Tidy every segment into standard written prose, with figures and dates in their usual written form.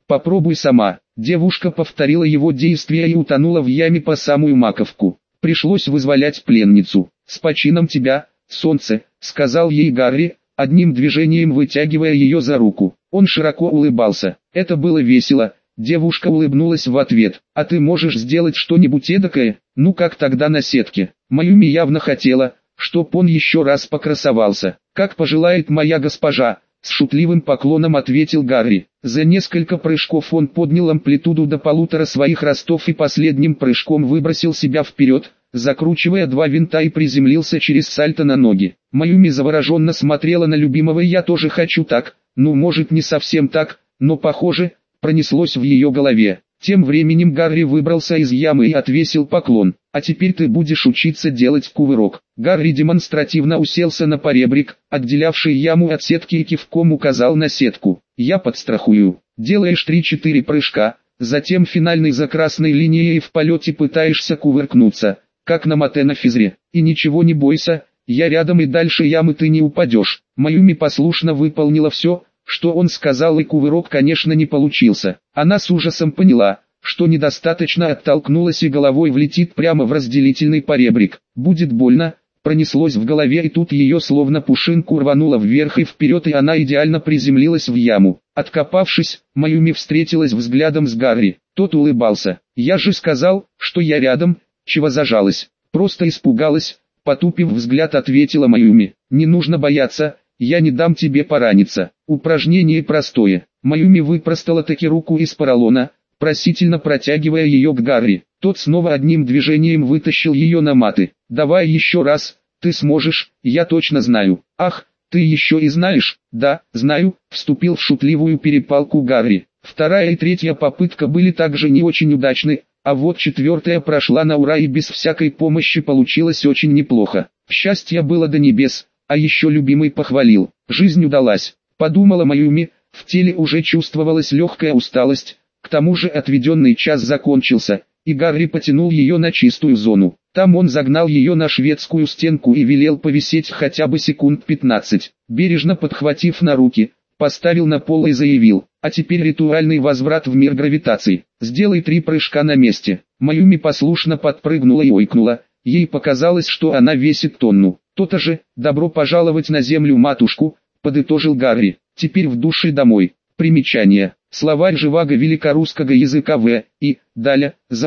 Попробуй сама. Девушка повторила его действия и утонула в яме по самую маковку. Пришлось вызволять пленницу. «С почином тебя, солнце», — сказал ей Гарри, одним движением вытягивая ее за руку. Он широко улыбался. Это было весело. Девушка улыбнулась в ответ. «А ты можешь сделать что-нибудь эдакое? Ну как тогда на сетке?» Маюми явно хотела, чтоб он еще раз покрасовался. «Как пожелает моя госпожа», — с шутливым поклоном ответил Гарри. За несколько прыжков он поднял амплитуду до 1,5 своих ростов и последним прыжком выбросил себя вперед, закручивая 2 винта, и приземлился через сальто на ноги. Маюми завороженно смотрела на любимого. «Я тоже хочу так, ну может не совсем так, но похоже», пронеслось в ее голове. Тем временем Гарри выбрался из ямы и отвесил поклон. «А теперь ты будешь учиться делать кувырок». Гарри демонстративно уселся на поребрик, отделявший яму от сетки, и кивком указал на сетку. «Я подстрахую». Делаешь 3-4 прыжка, затем финальный за красной линией, и в полете пытаешься кувыркнуться, как на мате на физре. И ничего не бойся, я рядом, и дальше ямы ты не упадешь. Маюми послушно выполнила все, что он сказал, и кувырок, конечно, не получился. Она с ужасом поняла, что недостаточно оттолкнулась и головой влетит прямо в разделительный поребрик. «Будет больно», пронеслось в голове, и тут ее словно пушинку рвануло вверх и вперед, и она идеально приземлилась в яму. Откопавшись, Маюми встретилась взглядом с Гарри. Тот улыбался. «Я же сказал, что я рядом, чего зажалась?» «Просто испугалась», потупив взгляд, ответила Маюми. «Не нужно бояться, я не дам тебе пораниться. Упражнение простое». Маюми выпростала таки руку из поролона, просительно протягивая ее к Гарри. Тот снова одним движением вытащил ее на маты. «Давай еще раз, ты сможешь, я точно знаю». «Ах, ты еще и знаешь?» «Да, знаю», вступил в шутливую перепалку Гарри. Вторая и третья попытка были также не очень удачны, а вот четвертая прошла на ура, и без всякой помощи получилось очень неплохо. Счастье было до небес, а еще любимый похвалил. «Жизнь удалась», подумала Маюми, в теле уже чувствовалась легкая усталость, к тому же отведенный час закончился, и Гарри потянул ее на чистую зону. Там он загнал ее на шведскую стенку и велел повисеть хотя бы секунд 15. Бережно подхватив на руки, поставил на пол и заявил: «А теперь ритуальный возврат в мир гравитации. Сделай 3 прыжка на месте». Маюми послушно подпрыгнула и ойкнула, ей показалось, что она весит тонну. «То-то же, добро пожаловать на землю, матушку», подытожил Гарри. «Теперь в душ и домой». Примечание. Словарь Живаго великорусского языка В. И. Даля, за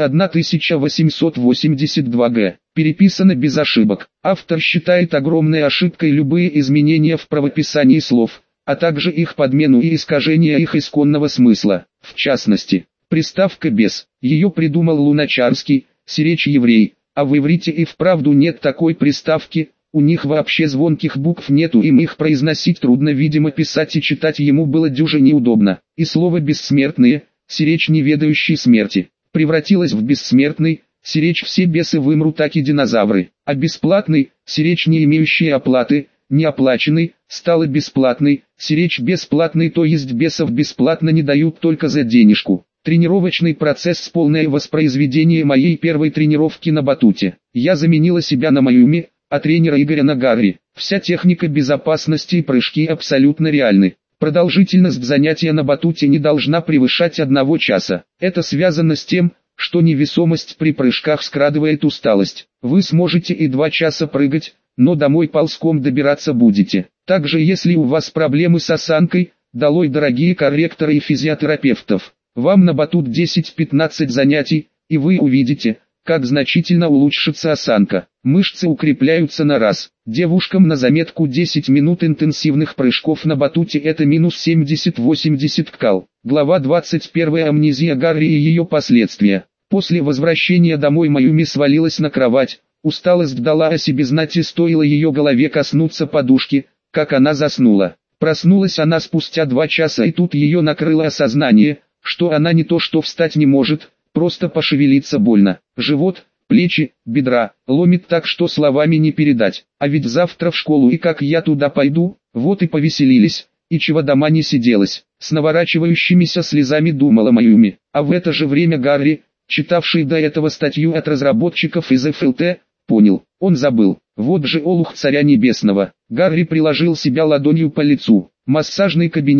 1882 г. Переписано без ошибок. Автор считает огромной ошибкой любые изменения в правописании слов, а также их подмену и искажение их исконного смысла. В частности, приставка «без». Ее придумал Луначарский, сиречь-еврей, а в иврите и вправду нет такой приставки. У них вообще звонких букв нету, им их произносить трудно, видимо писать и читать ему было дюже неудобно. И слово «бессмертные», сиречь не ведающий смерти, превратилось в «бессмертный», сиречь все бесы вымрут, так и динозавры. А бесплатный, сиречь не имеющий оплаты, не оплаченный, стало бесплатный, сиречь бесплатный, то есть бесов бесплатно не дают, только за денежку. Тренировочный процесс, полное воспроизведение моей первой тренировки на батуте. Я заменила себя на Маюми, а тренера Игоря на Гарри. Вся техника безопасности и прыжки абсолютно реальны. Продолжительность занятия на батуте не должна превышать 1 часа. Это связано с тем, что невесомость при прыжках скрадывает усталость. Вы сможете и 2 часа прыгать, но домой ползком добираться будете. Также если у вас проблемы с осанкой, долой дорогие корректоры и физиотерапевтов. Вам на батут 10-15 занятий, и вы увидите, как значительно улучшится осанка. Мышцы укрепляются на раз. Девушкам на заметку 10 минут интенсивных прыжков на батуте, это минус 70-80 кал. Глава 21. Амнезия Гарри и ее последствия. После возвращения домой Маюми свалилась на кровать. Усталость дала о себе знать, и стоило ее голове коснуться подушки, как она заснула. Проснулась она спустя 2 часа, и тут ее накрыло осознание, что она не то что встать не может, просто пошевелиться больно. Живот, плечи, бедра, ломит так, что словами не передать. А ведь завтра в школу, и как я туда пойду? Вот и повеселились, и чего дома не сиделось. С наворачивающимися слезами думала Маюми. А в это же время Гарри, читавший до этого статью от разработчиков из ФЛТ, понял, он забыл. Вот же олух царя небесного. Гарри приложил себя ладонью по лицу. Массажный кабинет,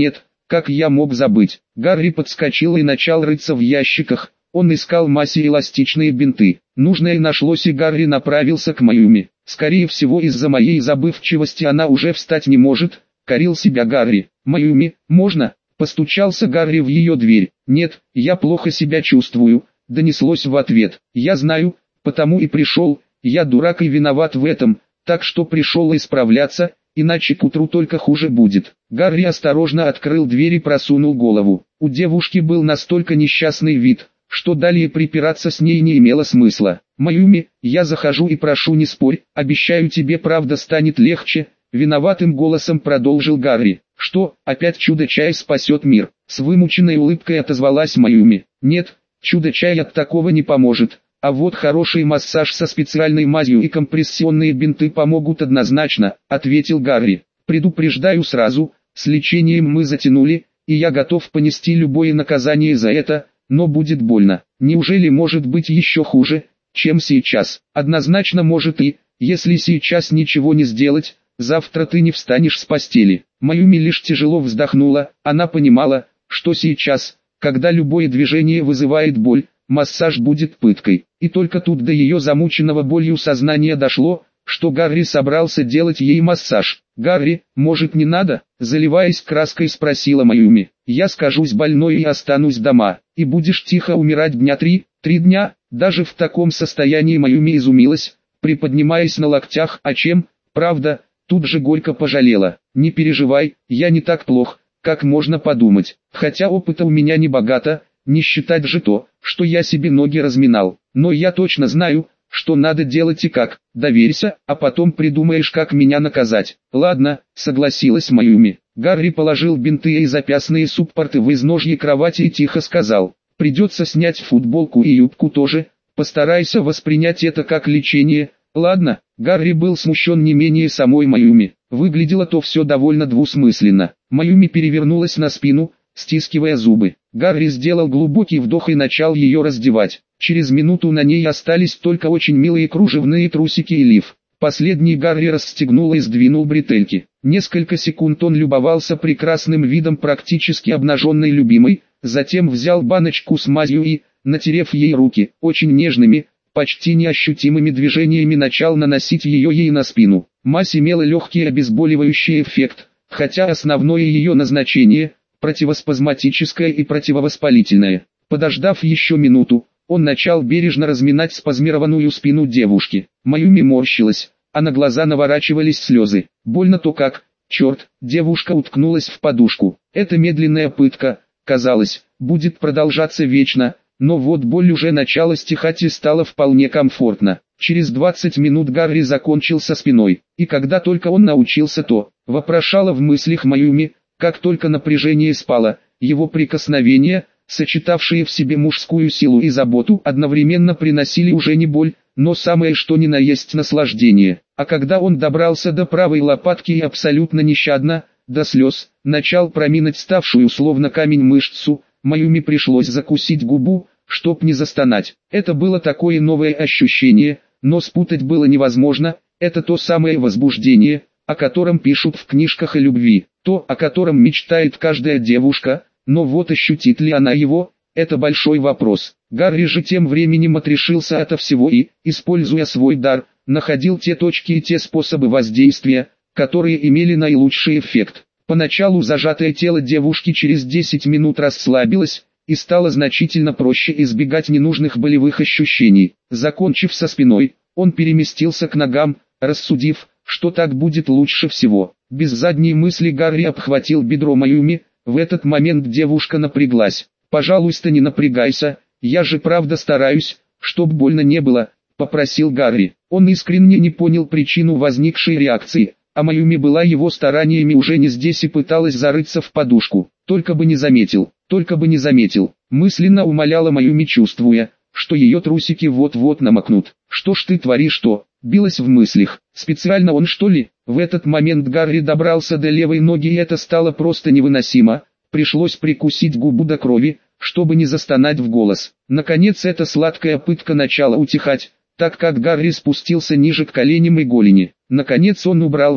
как я мог забыть. Гарри подскочил и начал рыться в ящиках. Он искал Масси эластичные бинты. Нужное нашлось, и Гарри направился к Маюми. Скорее всего, из-за моей забывчивости она уже встать не может, корил себя Гарри. «Маюми, можно?» — постучался Гарри в ее дверь. «Нет, я плохо себя чувствую», — донеслось в ответ. «Я знаю, потому и пришел, я дурак и виноват в этом, так что пришел исправляться, иначе к утру только хуже будет». Гарри осторожно открыл дверь и просунул голову. У девушки был настолько несчастный вид, что далее припираться с ней не имело смысла. «Маюми, я захожу и прошу, не спорь, обещаю, тебе правда станет легче», — виноватым голосом продолжил Гарри. «Что, опять чудо-чай спасет мир?» — с вымученной улыбкой отозвалась Маюми. «Нет, чудо-чай от такого не поможет, а вот хороший массаж со специальной мазью и компрессионные бинты помогут однозначно», — ответил Гарри. «Предупреждаю сразу, с лечением мы затянули, и я готов понести любое наказание за это, но будет больно. Неужели может быть еще хуже, чем сейчас?» «Однозначно может, и, если сейчас ничего не сделать, завтра ты не встанешь с постели». Маюми лишь тяжело вздохнула. Она понимала, что сейчас, когда любое движение вызывает боль, массаж будет пыткой. И только тут до ее замученного болью сознания дошло, что Гарри собрался делать ей массаж. «Гарри, может, не надо?» — заливаясь краской, спросила Маюми. «Я скажусь больной и останусь дома, и будешь тихо умирать дня 3 дня?» Даже в таком состоянии Маюми изумилась, приподнимаясь на локтях. «А чем, правда?» Тут же горько пожалела. «Не переживай, я не так плох, как можно подумать. Хотя опыта у меня не богато, не считать же то, что я себе ноги разминал. Но я точно знаю, что надо делать и как. Доверься, а потом придумаешь, как меня наказать». «Ладно», — согласилась Маюми. Гарри положил бинты и запястные суппорты в изножье кровати и тихо сказал: «Придется снять футболку и юбку тоже, постарайся воспринять это как лечение». «Ладно». Гарри был смущен не менее самой Маюми. Выглядело то все довольно двусмысленно. Маюми перевернулась на спину, стискивая зубы. Гарри сделал глубокий вдох и начал ее раздевать. Через минуту на ней остались только очень милые кружевные трусики и лиф. Последний Гарри расстегнул и сдвинул бретельки. Несколько секунд он любовался прекрасным видом практически обнаженной любимой, затем взял баночку с мазью и, натерев ей руки, очень нежными, почти неощутимыми движениями начал наносить ее ей на спину. Мазь имела легкий обезболивающий эффект, хотя основное ее назначение – противоспазматическое и противовоспалительное. Подождав еще минуту, он начал бережно разминать спазмированную спину девушки. Маюми морщилась, а на глаза наворачивались слезы. Больно-то как, черт, девушка уткнулась в подушку. Эта медленная пытка, казалось, будет продолжаться вечно. Но вот боль уже начала стихать и стало вполне комфортно. Через 20 минут Гарри закончил со спиной, и когда только он научился, то, вопрошала в мыслях Маюми, как только напряжение спало, его прикосновения, сочетавшие в себе мужскую силу и заботу, одновременно приносили уже не боль, но самое что ни на есть наслаждение. А когда он добрался до правой лопатки и абсолютно нещадно, до слез, начал проминать ставшую словно камень мышцу, Маюми пришлось закусить губу, чтоб не застонать. Это было такое новое ощущение, но спутать было невозможно. Это то самое возбуждение, о котором пишут в книжках о любви, то, о котором мечтает каждая девушка, но вот ощутит ли она его, это большой вопрос. Гарри же тем временем отрешился ото всего и, используя свой дар, находил те точки и те способы воздействия, которые имели наилучший эффект. Поначалу зажатое тело девушки через 10 минут расслабилось, и стало значительно проще избегать ненужных болевых ощущений. Закончив со спиной, он переместился к ногам, рассудив, что так будет лучше всего. Без задней мысли Гарри обхватил бедро Маюми. В этот момент девушка напряглась. «Пожалуйста, не напрягайся, я же правда стараюсь, чтоб больно не было», — попросил Гарри. Он искренне не понял причину возникшей реакции, а Маюми была его стараниями уже не здесь и пыталась зарыться в подушку. «Только бы не заметил, только бы не заметил», — мысленно умоляла Маюми, чувствуя, что ее трусики вот-вот намокнут. «Что ж ты творишь-то?» — билась в мыслях. «Специально он, что ли?» В этот момент Гарри добрался до левой ноги, и это стало просто невыносимо. Пришлось прикусить губу до крови, чтобы не застонать в голос. Наконец эта сладкая пытка начала утихать, так как Гарри спустился ниже к коленям и голени. Наконец он убрал руки.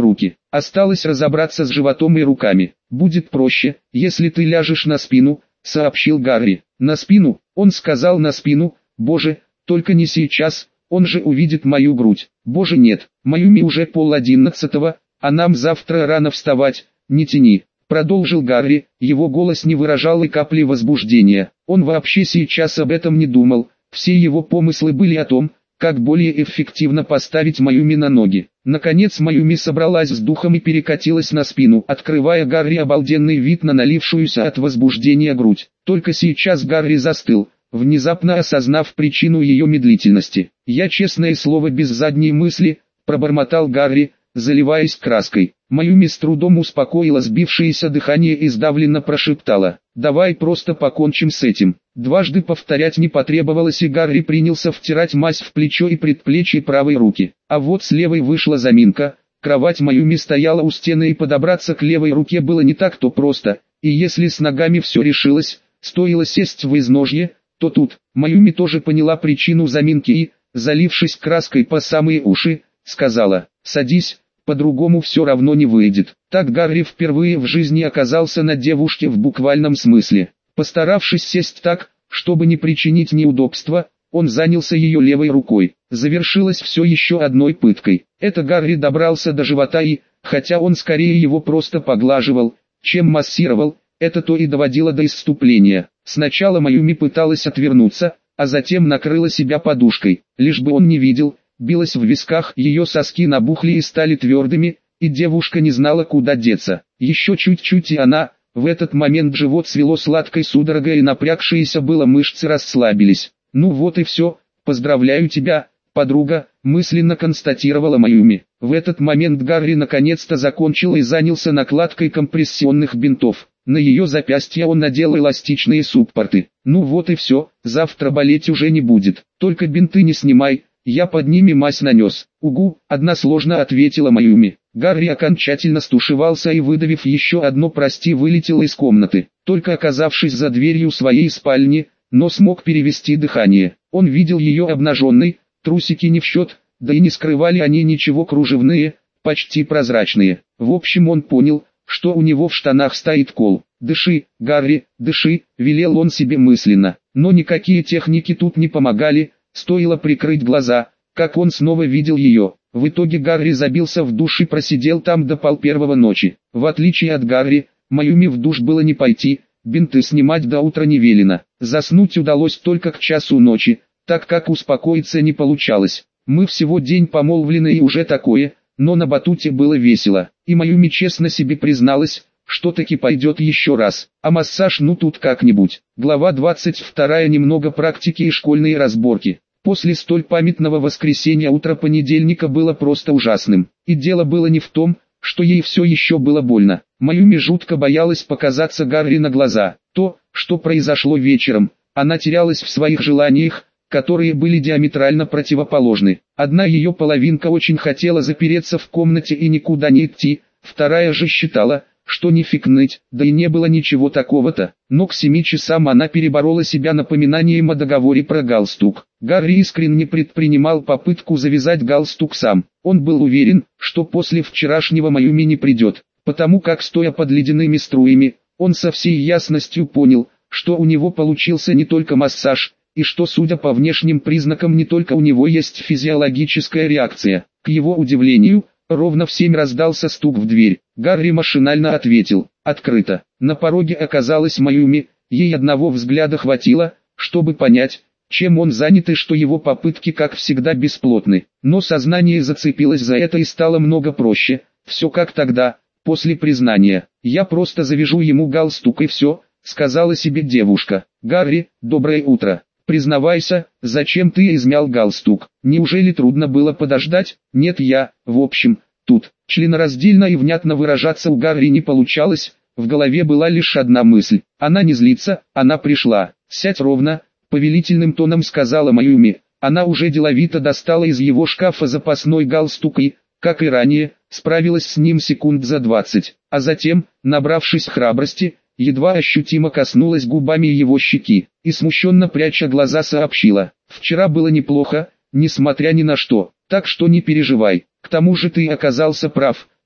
Осталось разобраться с животом и руками. «Будет проще, если ты ляжешь на спину», — сообщил Гарри. «На спину?» — он сказал на спину. «Боже, только не сейчас, он же увидит мою грудь». «Боже, нет, Маюми уже 10:30, а нам завтра рано вставать, не тяни», — продолжил Гарри. Его голос не выражал и капли возбуждения. Он вообще сейчас об этом не думал. Все его помыслы были о том, как более эффективно поставить Маюми на ноги. Наконец Маюми собралась с духом и перекатилась на спину, открывая Гарри обалденный вид на налившуюся от возбуждения грудь. Только сейчас Гарри застыл, внезапно осознав причину ее медлительности. «Я, честное слово, без задней мысли», — пробормотал Гарри, заливаясь краской. Маюми с трудом успокоила сбившееся дыхание и сдавленно прошептала: «Давай просто покончим с этим». Дважды повторять не потребовалось, и Гарри принялся втирать мазь в плечо и предплечье правой руки. А вот с левой вышла заминка. Кровать Маюми стояла у стены, и подобраться к левой руке было не так-то просто, и если с ногами все решилось, стоило сесть в изножье, то тут Маюми тоже поняла причину заминки и, залившись краской по самые уши, сказала: «Садись, по-другому все равно не выйдет». Так Гарри впервые в жизни оказался на девушке в буквальном смысле. Постаравшись сесть так, чтобы не причинить неудобства, он занялся ее левой рукой. Завершилось все еще одной пыткой. Это Гарри добрался до живота и, хотя он скорее его просто поглаживал, чем массировал, это то и доводило до исступления. Сначала Маюми пыталась отвернуться, а затем накрыла себя подушкой, лишь бы он не видел. Билась в висках, ее соски набухли и стали твердыми, и девушка не знала, куда деться. Еще чуть-чуть, и она... В этот момент живот свело сладкой судорогой, и напрягшиеся было мышцы расслабились. «Ну вот и все, поздравляю тебя, подруга», — мысленно констатировала Маюми. В этот момент Гарри наконец-то закончил и занялся накладкой компрессионных бинтов. На ее запястье он надел эластичные суппорты. «Ну вот и все, завтра болеть уже не будет, только бинты не снимай, я под ними мазь нанес». «Угу», — односложно ответила Маюми. Гарри окончательно стушевался и, выдавив еще одно «прости», вылетел из комнаты. Только оказавшись за дверью своей спальни, но смог перевести дыхание. Он видел ее обнаженной, трусики не в счет, да и не скрывали они ничего, кружевные, почти прозрачные. В общем, он понял, что у него в штанах стоит кол. «Дыши, Гарри, дыши», — велел он себе мысленно. Но никакие техники тут не помогали, стоило прикрыть глаза, как он снова видел ее. В итоге Гарри забился в душ и просидел там до 1:30 ночи. В отличие от Гарри, Маюми в душ было не пойти, бинты снимать до утра не велено. Заснуть удалось только к часу ночи, так как успокоиться не получалось. Мы всего день помолвлены и уже такое, но на батуте было весело. И Маюми честно себе призналась, что таки пойдет еще раз. А массаж, ну тут как-нибудь. Глава 22. Немного практики и школьные разборки. После столь памятного воскресенья утро понедельника было просто ужасным. И дело было не в том, что ей все еще было больно. Маюми жутко боялась показаться Гарри на глаза. То, что произошло вечером, она терялась в своих желаниях, которые были диаметрально противоположны. Одна ее половинка очень хотела запереться в комнате и никуда не идти, вторая же считала, что нифиг ныть, да и не было ничего такого-то. Но к 7 часам она переборола себя напоминанием о договоре про галстук. Гарри искренне предпринимал попытку завязать галстук сам. Он был уверен, что после вчерашнего Маюми не придет, потому как, стоя под ледяными струями, он со всей ясностью понял, что у него получился не только массаж, и что, судя по внешним признакам, не только у него есть физиологическая реакция. К его удивлению, ровно в 7 раздался стук в дверь. Гарри машинально ответил: «Открыто». На пороге оказалась Маюми, ей одного взгляда хватило, чтобы понять, чем он занят и что его попытки, как всегда, бесплодны. Но сознание зацепилось за это и стало много проще. Все как тогда, после признания. «Я просто завяжу ему галстук и все», — сказала себе девушка. «Гарри, доброе утро. Признавайся, зачем ты измял галстук? Неужели трудно было подождать?» «Нет, в общем, тут». Членораздельно и внятно выражаться у Гарри не получалось, в голове была лишь одна мысль. Она не злится, она пришла. «Сядь ровно», — повелительным тоном сказала Маюми. Она уже деловито достала из его шкафа запасной галстук и, как и ранее, справилась с ним секунд за 20, а затем, набравшись храбрости, едва ощутимо коснулась губами его щеки, и смущенно пряча глаза сообщила: «Вчера было неплохо, несмотря ни на что, так что не переживай. К тому же ты оказался прав,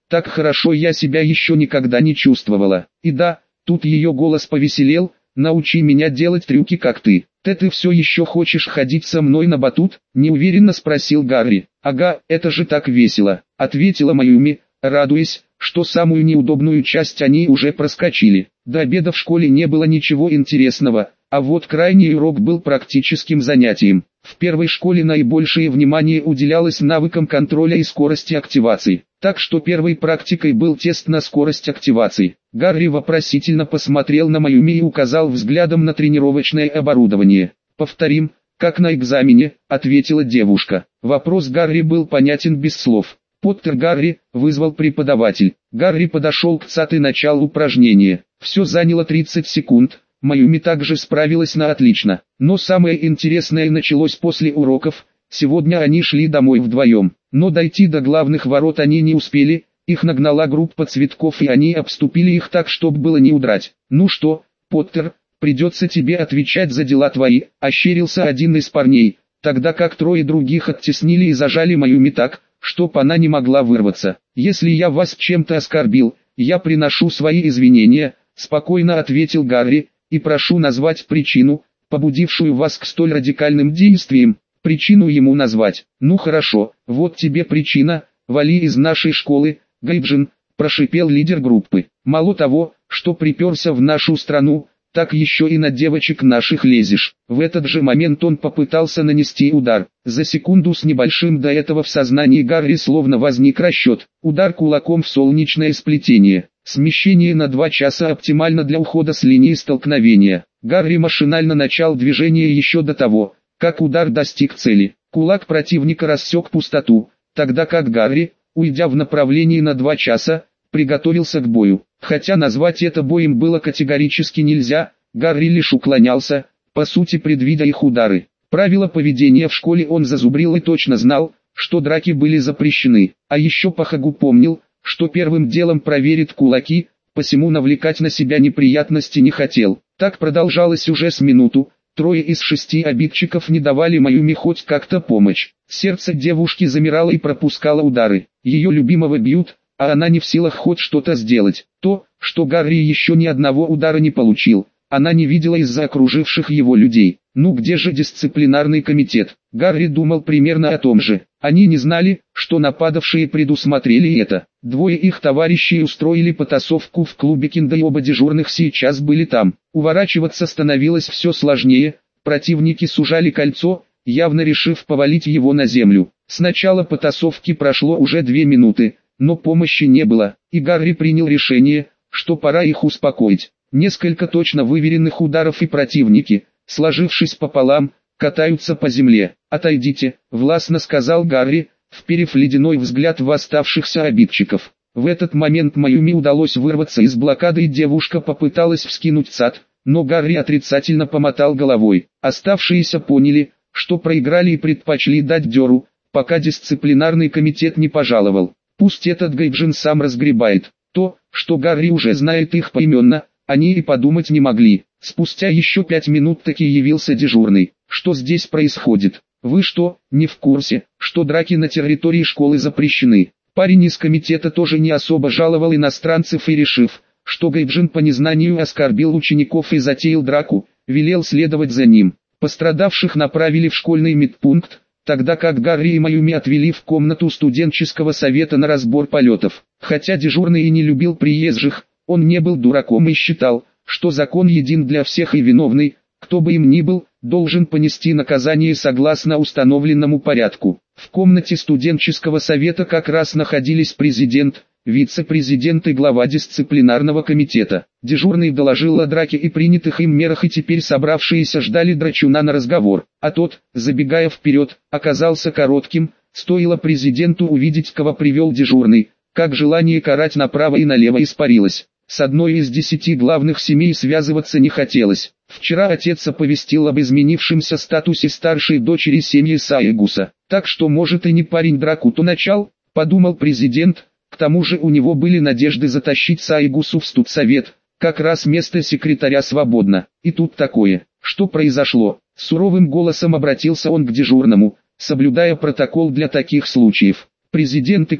Так хорошо я себя еще никогда не чувствовала. И да, тут ее голос повеселел, научи меня делать трюки как ты. Ты все еще хочешь ходить со мной на батут? Неуверенно спросил Гарри. Ага, это же так весело, ответила Майюми, радуясь, что самую неудобную часть они уже проскочили. До обеда в школе не было ничего интересного, а вот крайний урок был практическим занятием. В первой школе наибольшее внимание уделялось навыкам контроля и скорости активации, так что первой практикой был тест на скорость активации. Гарри вопросительно посмотрел на Майюми и указал взглядом на тренировочное оборудование. «Повторим, как на экзамене», — ответила девушка. Вопрос Гарри был понятен без слов. «Поттер Гарри», — вызвал преподаватель. Гарри подошел к ЦАТ и начал упражнение. Все заняло 30 секунд. Майюми также справилась на отлично. Но самое интересное началось после уроков. Сегодня они шли домой вдвоем. Но дойти до главных ворот они не успели. Их нагнала группа цветков и они обступили их так, чтобы было не удрать. «Ну что, Поттер, придется тебе отвечать за дела твои», — ощерился один из парней, тогда как трое других оттеснили и зажали Майюми так, чтоб она не могла вырваться. «Если я вас чем-то оскорбил, я приношу свои извинения», — спокойно ответил Гарри, «и прошу назвать причину, побудившую вас к столь радикальным действиям». Причину ему назвать. «Ну хорошо, вот тебе причина, вали из нашей школы, Гайджин», — прошипел лидер группы. «Мало того, что приперся в нашу страну, так еще и на девочек наших лезешь». В этот же момент он попытался нанести удар. За секунду с небольшим до этого в сознании Гарри словно возник расчет. Удар кулаком в солнечное сплетение. Смещение на 2 часа оптимально для ухода с линии столкновения. Гарри машинально начал движение еще до того, как удар достиг цели. Кулак противника рассек пустоту, тогда как Гарри, уйдя в направлении на 2 часа, приготовился к бою. Хотя назвать это боем было категорически нельзя, Гарри лишь уклонялся, по сути предвидя их удары. Правила поведения в школе он зазубрил и точно знал, что драки были запрещены. А еще Пахагу помнил, что первым делом проверит кулаки, посему навлекать на себя неприятности не хотел. Так продолжалось уже с минуту. 3 из 6 обидчиков не давали Майюми хоть как-то помочь. Сердце девушки замирало и пропускало удары. Ее любимого бьют, а она не в силах хоть что-то сделать. То, что Гарри еще ни одного удара не получил, она не видела из-за окруживших его людей. Ну где же дисциплинарный комитет? Гарри думал примерно о том же. Они не знали, что нападавшие предусмотрели это. 2 их товарищей устроили потасовку в клубе Кинда и оба дежурных сейчас были там. Уворачиваться становилось все сложнее, противники сужали кольцо, явно решив повалить его на землю. С начала потасовки прошло уже 2 минуты, но помощи не было, и Гарри принял решение, что пора их успокоить. Несколько точно выверенных ударов и противники, сложившись пополам, катаются по земле. «Отойдите», — властно сказал Гарри, вперев ледяной взгляд в оставшихся обидчиков. В этот момент Майюми удалось вырваться из блокады и девушка попыталась вскинуть ЦАТ, но Гарри отрицательно помотал головой. Оставшиеся поняли, что проиграли и предпочли дать дёру, пока дисциплинарный комитет не пожаловал. Пусть этот Гайджин сам разгребает. То, что Гарри уже знает их поименно, они и подумать не могли. Спустя еще 5 минут таки явился дежурный. «Что здесь происходит? Вы что, не в курсе, что драки на территории школы запрещены?» Парень из комитета тоже не особо жаловал иностранцев и решив, что Гайджин по незнанию оскорбил учеников и затеял драку, велел следовать за ним. Пострадавших направили в школьный медпункт, тогда как Гарри и Майюми отвели в комнату студенческого совета на разбор полетов. Хотя дежурный и не любил приезжих, он не был дураком и считал, что закон един для всех и виновный, кто бы им ни был, должен понести наказание согласно установленному порядку. В комнате студенческого совета как раз находились президент, вице-президент и глава дисциплинарного комитета. Дежурный доложил о драке и принятых им мерах, и теперь собравшиеся ждали драчуна на разговор. А тот, забегая вперед, оказался коротким. Стоило президенту увидеть, кого привел дежурный, как желание карать направо и налево испарилось. С одной из 10 главных семей связываться не хотелось. Вчера отец оповестил об изменившемся статусе старшей дочери семьи Саигуса. Так что может и не парень драку-то начал, подумал президент. К тому же у него были надежды затащить Саигусу в студсовет. Как раз место секретаря свободно. И тут такое. Что произошло? Суровым голосом обратился он к дежурному, соблюдая протокол для таких случаев. Президент Икари,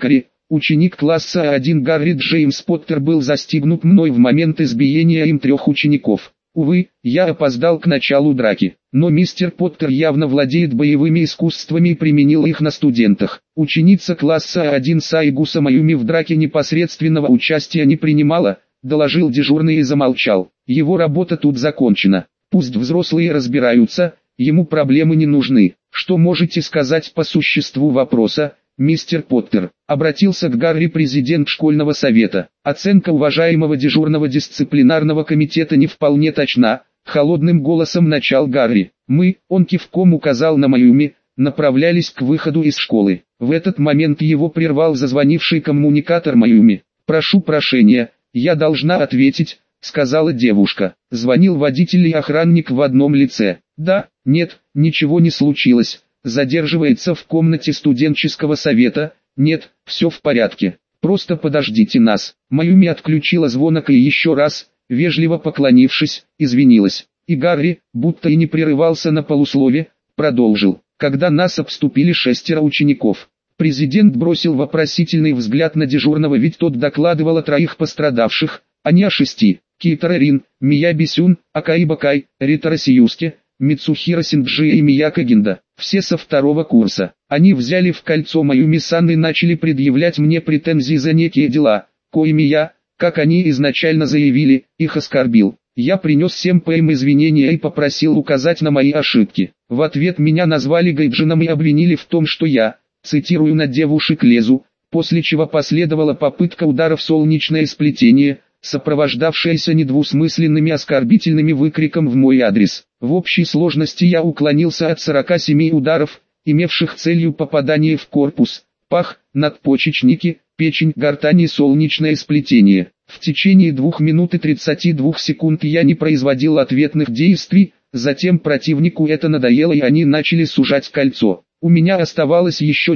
ученик класса А1 Гарри Джеймс Поттер был застигнут мной в момент избиения им 3 учеников. Увы, я опоздал к началу драки, но мистер Поттер явно владеет боевыми искусствами и применил их на студентах. Ученица класса А1 Сайгуса Маюми в драке непосредственного участия не принимала, доложил дежурный и замолчал. Его работа тут закончена. Пусть взрослые разбираются, ему проблемы не нужны. Что можете сказать по существу вопроса, мистер Поттер? Обратился к Гарри президент школьного совета. Оценка уважаемого дежурного дисциплинарного комитета не вполне точна, холодным голосом начал Гарри. Мы, он кивком указал на Маюми, направлялись к выходу из школы. В этот момент его прервал зазвонивший коммуникатор Маюми. Прошу прощения, я должна ответить, сказала девушка. Звонил водитель и охранник в одном лице. Да, нет, ничего не случилось. Задерживается в комнате студенческого совета. Нет, все в порядке. Просто подождите нас. Маюми отключила звонок и еще раз, вежливо поклонившись, извинилась. И Гарри, будто и не прерывался на полуслове, продолжил. Когда нас обступили 6 учеников. Президент бросил вопросительный взгляд на дежурного, ведь тот докладывал о 3 пострадавших, а не о 6. Кейтара Рин, Мияби Сюн, Акаиба Кай, Ритара Сиюске, Мицухира Синджи и Мияка Гинда. Все со 2 курса. Они взяли в кольцо Маюми-сан и начали предъявлять мне претензии за некие дела, коими я, как они изначально заявили, их оскорбил. Я принес всем им извинения и попросил указать на мои ошибки. В ответ меня назвали гайджином и обвинили в том, что я, цитирую, на девушек лезу, после чего последовала попытка удара в солнечное сплетение, сопровождавшаяся недвусмысленными оскорбительными выкриком в мой адрес. В общей сложности я уклонился от 47 ударов, имевших целью попадание в корпус, пах, надпочечники, печень, гортань и солнечное сплетение. В течение 2 минут и 32 секунд я не производил ответных действий, затем противнику это надоело и они начали сужать кольцо. У меня оставалось еще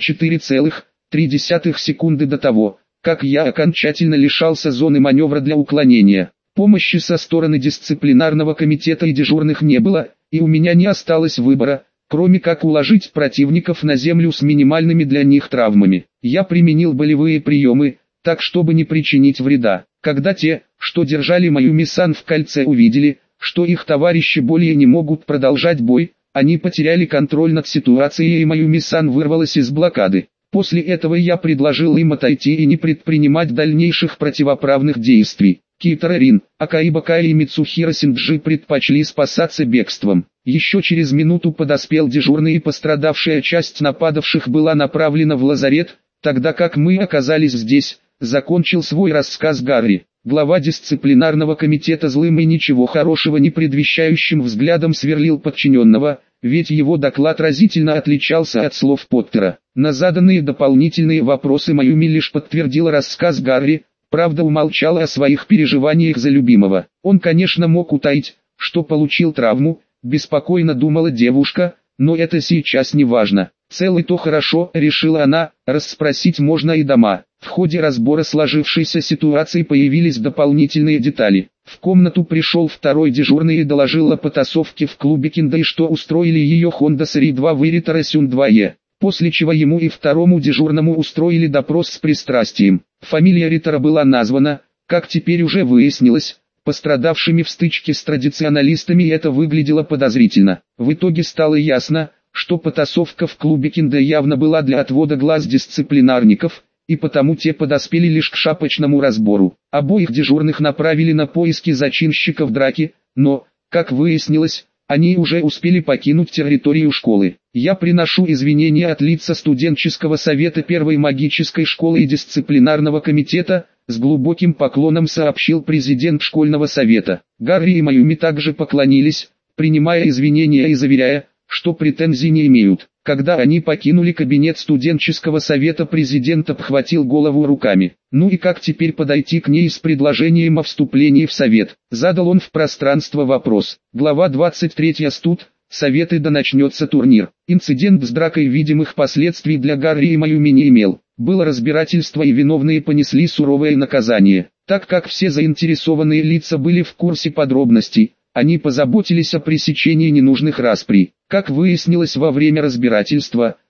4,3 секунды до того, как я окончательно лишался зоны маневра для уклонения. Помощи со стороны дисциплинарного комитета и дежурных не было, и у меня не осталось выбора, кроме как уложить противников на землю с минимальными для них травмами. Я применил болевые приемы, так чтобы не причинить вреда. Когда те, что держали Маюми-сан в кольце, увидели, что их товарищи более не могут продолжать бой, они потеряли контроль над ситуацией и Маюми-сан вырвалась из блокады. После этого я предложил им отойти и не предпринимать дальнейших противоправных действий. Кейтара Рин, Акаиба Кай и Мицухира Синджи предпочли спасаться бегством. Еще через минуту подоспел дежурный и пострадавшая часть нападавших была направлена в лазарет, тогда как мы оказались здесь, закончил свой рассказ Гарри. Глава дисциплинарного комитета злым и ничего хорошего не предвещающим взглядом сверлил подчиненного, ведь его доклад разительно отличался от слов Поттера. На заданные дополнительные вопросы Маюми лишь подтвердила рассказ Гарри, правда умолчала о своих переживаниях за любимого. Он, конечно, мог утаить, что получил травму, беспокойно думала девушка, но это сейчас не важно. Целый то хорошо, решила она, расспросить можно и дома. В ходе разбора сложившейся ситуации появились дополнительные детали. В комнату пришел 2 дежурный и доложил о потасовке в клубе Кинда и что устроили ее Honda Seri 2 в Ритара Сюн 2E. После чего ему и 2 дежурному устроили допрос с пристрастием. Фамилия Ритара была названа, как теперь уже выяснилось, пострадавшими в стычке с традиционалистами, и это выглядело подозрительно. В итоге стало ясно, что потасовка в клубе Кинда явно была для отвода глаз дисциплинарников, и потому те подоспели лишь к шапочному разбору. Обоих дежурных направили на поиски зачинщиков драки, но, как выяснилось, они уже успели покинуть территорию школы. Я приношу извинения от лица студенческого совета 1-й магической школы и дисциплинарного комитета, с глубоким поклоном сообщил президент школьного совета. Гарри и Маюми также поклонились, принимая извинения и заверяя, что претензий не имеют. Когда они покинули кабинет студенческого совета, президент обхватил голову руками. Ну и как теперь подойти к ней с предложением о вступлении в совет? Задал он в пространство вопрос. Глава 23 студ. Советы да начнется турнир. Инцидент с дракой видимых последствий для Гарри и Маюми не имел. Было разбирательство и виновные понесли суровое наказание. Так как все заинтересованные лица были в курсе подробностей, они позаботились о пресечении ненужных расприй. Как выяснилось во время разбирательства,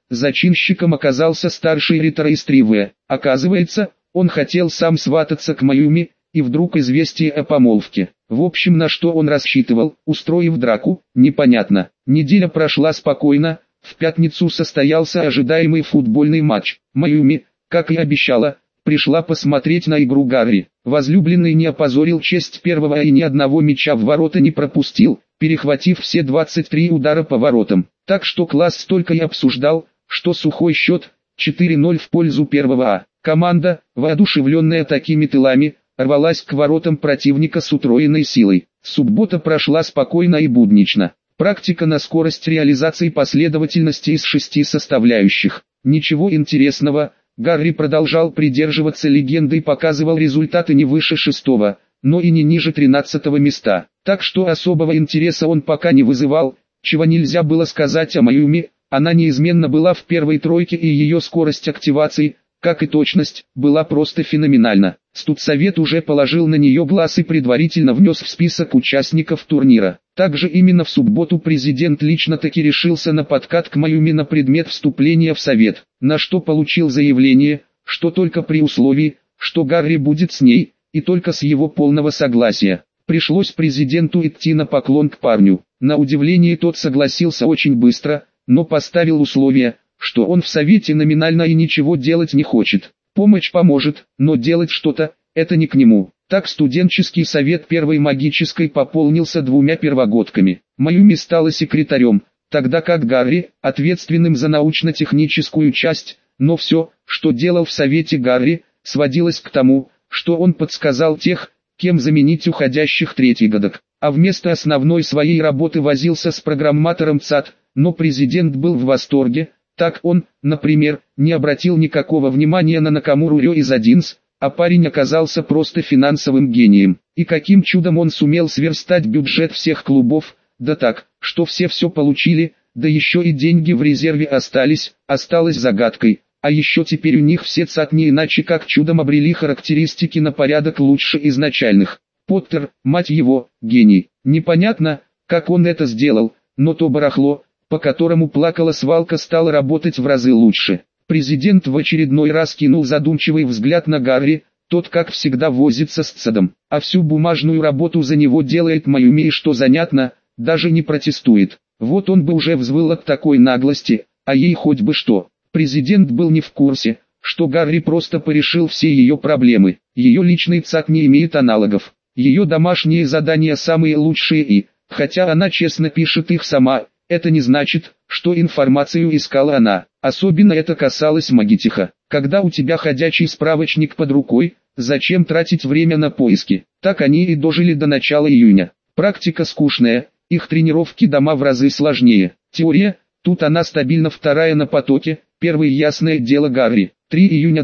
Зачинщиком оказался старший Риттер из Триве. Оказывается, он хотел сам свататься к Маюми, и вдруг известие о помолвке. В общем, на что он рассчитывал, устроив драку, непонятно. Неделя прошла спокойно, в пятницу состоялся ожидаемый футбольный матч. Маюми, как и обещала, пришла посмотреть на игру Гарри. Возлюбленный не опозорил честь первого и ни одного мяча в ворота не пропустил, перехватив все 23 удара по воротам. Так что класс только и обсуждал, что сухой счет 4-0 в пользу первого А. Команда, воодушевленная такими тылами, рвалась к воротам противника с утроенной силой. Суббота прошла спокойно и буднично. Практика на скорость реализации последовательности из 6 составляющих. Ничего интересного, Гарри продолжал придерживаться легенды и показывал результаты не выше 6-го, но и не ниже 13-го места. Так что особого интереса он пока не вызывал, чего нельзя было сказать о Маюми. Она неизменно была в первой тройке, и ее скорость активации, как и точность, была просто феноменальна. Студсовет уже положил на нее глаз и предварительно внес в список участников турнира. Также именно в субботу президент лично-таки решился на подкат к Маюми на предмет вступления в совет, на что получил заявление, что только при условии, что Гарри будет с ней, и только с его полного согласия. Пришлось президенту идти на поклон к парню. На удивление тот согласился очень быстро, но поставил условие, что он в совете номинально и ничего делать не хочет. Помощь поможет, но делать что-то – это не к нему. Так студенческий совет первой магической пополнился 2 первогодками. Маюми стала секретарем, тогда как Гарри – ответственным за научно-техническую часть, но все, что делал в совете Гарри, сводилось к тому, что он подсказал тех, кем заменить уходящих третьегодок, а вместо основной своей работы возился с программатором ЦАД, но президент был в восторге. Так он, например, не обратил никакого внимания на Накамуру Рё из 11, а парень оказался просто финансовым гением. И каким чудом он сумел сверстать бюджет всех клубов, да так, что все получили, да еще и деньги в резерве осталось загадкой. А еще теперь у них все ЦАД не иначе как чудом обрели характеристики на порядок лучше изначальных. Поттер, мать его, гений. Непонятно, как он это сделал, но то барахло, по которому плакала свалка, стало работать в разы лучше. Президент в очередной раз кинул задумчивый взгляд на Гарри, тот как всегда возится с ЦАДом, а всю бумажную работу за него делает Маюми, и что занятно, даже не протестует. Вот он бы уже взвыл от такой наглости, а ей хоть бы что. Президент был не в курсе, что Гарри просто порешил все ее проблемы. Ее личный ЦАД не имеет аналогов. Ее домашние задания самые лучшие и, хотя она честно пишет их сама, это не значит, что информацию искала она. Особенно это касалось Магитиха. Когда у тебя ходячий справочник под рукой, зачем тратить время на поиски? Так они и дожили до начала июня. Практика скучная, их тренировки дома в разы сложнее. Теория, тут она стабильно вторая на потоке, первый ясное дело Гарри. 3 июня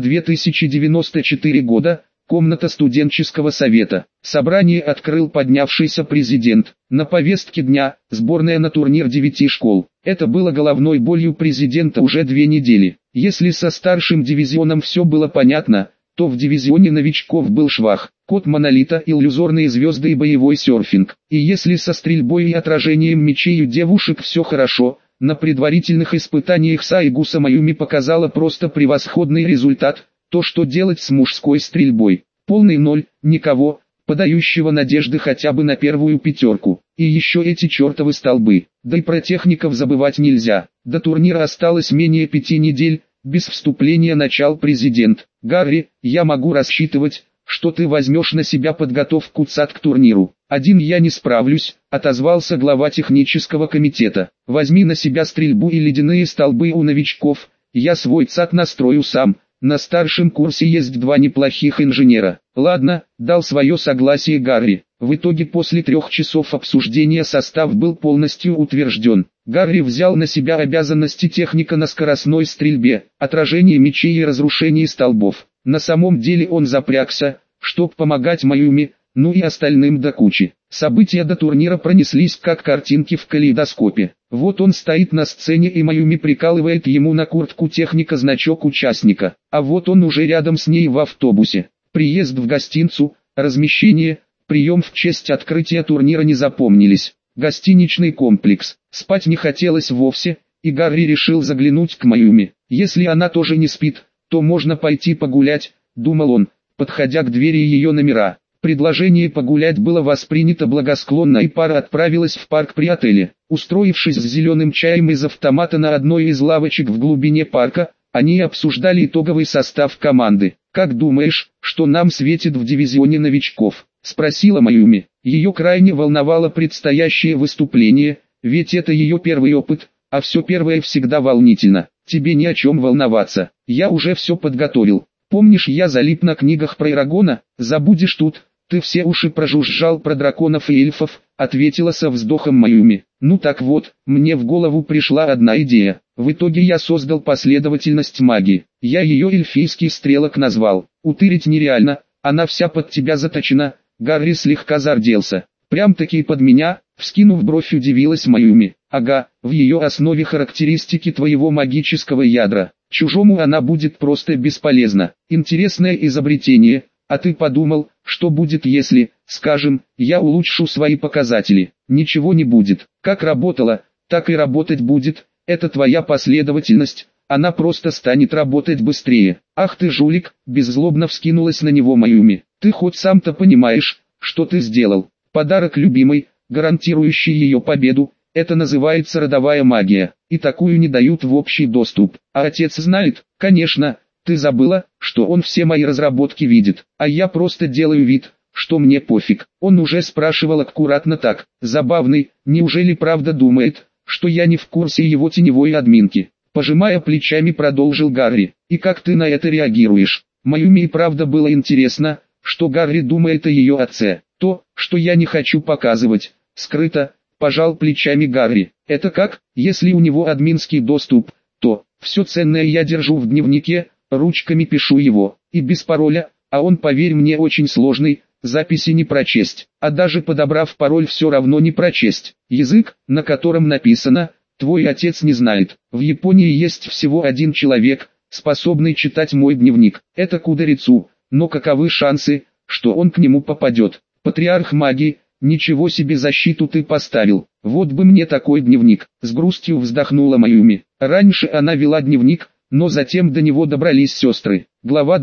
2094 года. Комната студенческого совета. Собрание открыл поднявшийся президент. На повестке дня – сборная на турнир 9 школ. Это было головной болью президента уже 2 недели. Если со старшим дивизионом все было понятно, то в дивизионе новичков был швах, код монолита, иллюзорные звезды и боевой серфинг. И если со стрельбой и отражением мечей у девушек все хорошо, на предварительных испытаниях Саигуса Маюми показала просто превосходный результат. То, что делать с мужской стрельбой. Полный ноль, никого, подающего надежды хотя бы на первую 5. И еще эти чертовы столбы. Да и про техников забывать нельзя. До турнира осталось менее 5 недель, без вступления начал президент. Гарри, я могу рассчитывать, что ты возьмешь на себя подготовку ЦАД к турниру. Один я не справлюсь, отозвался глава технического комитета. Возьми на себя стрельбу и ледяные столбы у новичков, я свой ЦАД настрою сам. На старшем курсе есть 2 неплохих инженера. Ладно, дал свое согласие Гарри. В итоге после 3 часов обсуждения состав был полностью утвержден. Гарри взял на себя обязанности техника на скоростной стрельбе, отражение мечей и разрушение столбов. На самом деле он запрягся, чтоб помогать Маюми, ну и остальным до кучи. События до турнира пронеслись как картинки в калейдоскопе. Вот он стоит на сцене и Маюми прикалывает ему на куртку техника значок участника. А вот он уже рядом с ней в автобусе. Приезд в гостиницу, размещение, прием в честь открытия турнира не запомнились. Гостиничный комплекс. Спать не хотелось вовсе, и Гарри решил заглянуть к Майюми. Если она тоже не спит, то можно пойти погулять, думал он, подходя к двери ее номера. Предложение погулять было воспринято благосклонно, и пара отправилась в парк при отеле. Устроившись с зеленым чаем из автомата на одной из лавочек в глубине парка, они обсуждали итоговый состав команды. «Как думаешь, что нам светит в дивизионе новичков?» – спросила Майюми. Ее крайне волновало предстоящее выступление, ведь это ее первый опыт, а все первое всегда волнительно. «Тебе ни о чем волноваться, я уже все подготовил. Помнишь, я залип на книгах про Эрагона? Забудешь тут, ты все уши прожужжал про драконов и эльфов», — ответила со вздохом Майюми. «Ну так вот, мне в голову пришла одна идея. В итоге я создал последовательность магии. Я ее эльфийский стрелок назвал. Утырить нереально, она вся под тебя заточена». Гарри слегка зарделся. «Прям-таки под меня?» — вскинув бровь, удивилась Майюми. «Ага, в ее основе характеристики твоего магического ядра. Чужому она будет просто бесполезна. Интересное изобретение, а ты подумал, что будет если, скажем, я улучшу свои показатели? Ничего не будет. Как работала, так и работать будет, это твоя последовательность, она просто станет работать быстрее». «Ах ты жулик!» — беззлобно вскинулась на него Майюми. «Ты хоть сам-то понимаешь, что ты сделал? Подарок любимой, гарантирующий ее победу, это называется родовая магия, и такую не дают в общий доступ. А отец знает?» «Конечно, ты забыла, что он все мои разработки видит, а я просто делаю вид, что мне пофиг». Он уже спрашивал аккуратно так. «Забавный, неужели правда думает, что я не в курсе его теневой админки?» Пожимая плечами, продолжил Гарри. «И как ты на это реагируешь?» Майюми и правда было интересно, что Гарри думает о ее отце. «То, что я не хочу показывать, скрыто», — пожал плечами Гарри. «Это как, если у него админский доступ, то все ценное я держу в дневнике, ручками пишу его, и без пароля, а он, поверь мне, очень сложный, записи не прочесть, а даже подобрав пароль все равно не прочесть. Язык, на котором написано, твой отец не знает. В Японии есть всего один человек, способный читать мой дневник, это Кудерицу, но каковы шансы, что он к нему попадет? Патриарх магии, ничего себе защиту ты поставил, вот бы мне такой дневник», — с грустью вздохнула Майюми. Раньше она вела дневник, но затем до него добрались сестры. Глава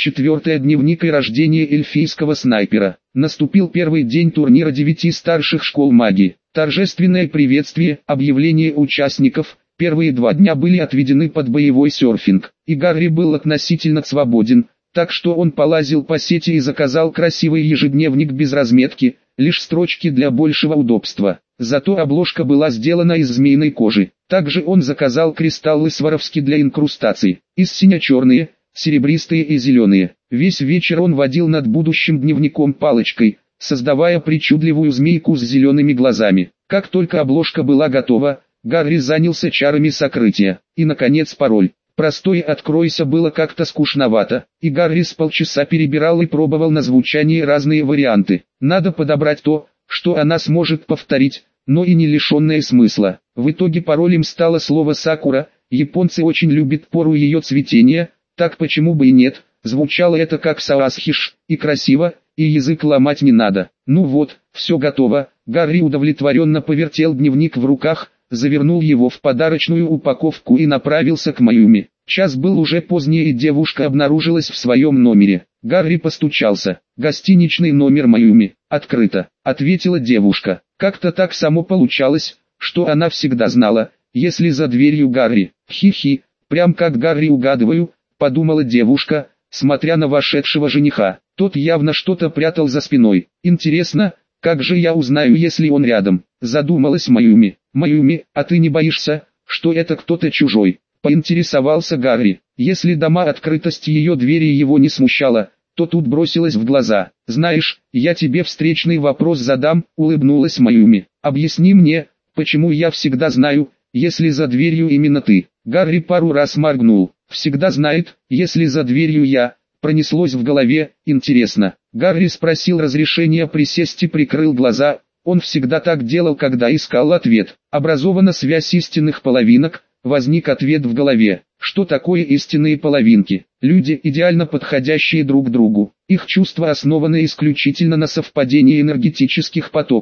24. Дневник и рождение эльфийского снайпера. Наступил первый день турнира 9 старших школ магии. Торжественное приветствие, объявление участников. Первые 2 дня были отведены под боевой серфинг, и Гарри был относительно свободен, так что он полазил по сети и заказал красивый ежедневник без разметки, лишь строчки для большего удобства. Зато обложка была сделана из змеиной кожи. Также он заказал кристаллы Сваровски для инкрустаций, из сине-черные, серебристые и зеленые. Весь вечер он водил над будущим дневником палочкой, создавая причудливую змейку с зелеными глазами. Как только обложка была готова, Гарри занялся чарами сокрытия. И наконец пароль. Простое «откройся» было как-то скучновато, и Гарри с полчаса перебирал и пробовал на звучание разные варианты. Надо подобрать то, что она сможет повторить, но и не лишенное смысла. В итоге паролем стало слово «сакура», японцы очень любят пору ее цветения, так почему бы и нет, звучало это как «саасхиш», и красиво, и язык ломать не надо. Ну вот, все готово. Гарри удовлетворенно повертел дневник в руках, завернул его в подарочную упаковку и направился к Майюми. Час был уже поздний, и девушка обнаружилась в своем номере. Гарри постучался. «Гостиничный номер Майюми». «Открыто», — ответила девушка. Как-то так само получалось, что она всегда знала, если за дверью Гарри. «Хи-хи, прям как Гарри угадываю», — подумала девушка, смотря на вошедшего жениха. Тот явно что-то прятал за спиной. «Интересно, как же я узнаю, если он рядом?» — задумалась Майюми. «Майюми, а ты не боишься, что это кто-то чужой?» — поинтересовался Гарри. Если дома открытость ее двери его не смущала, то тут бросилось в глаза. «Знаешь, я тебе встречный вопрос задам», — улыбнулась Майюми. «Объясни мне, почему я всегда знаю, если за дверью именно ты?» Гарри пару раз моргнул. «Всегда знает, если за дверью я», — пронеслось в голове. «Интересно». Гарри спросил разрешения присесть и прикрыл глаза. Он всегда так делал, когда искал ответ. Образована связь истинных половинок. Возник ответ в голове. Что такое истинные половинки? Люди, идеально подходящие друг другу. Их чувства основаны исключительно на совпадении энергетических потоков.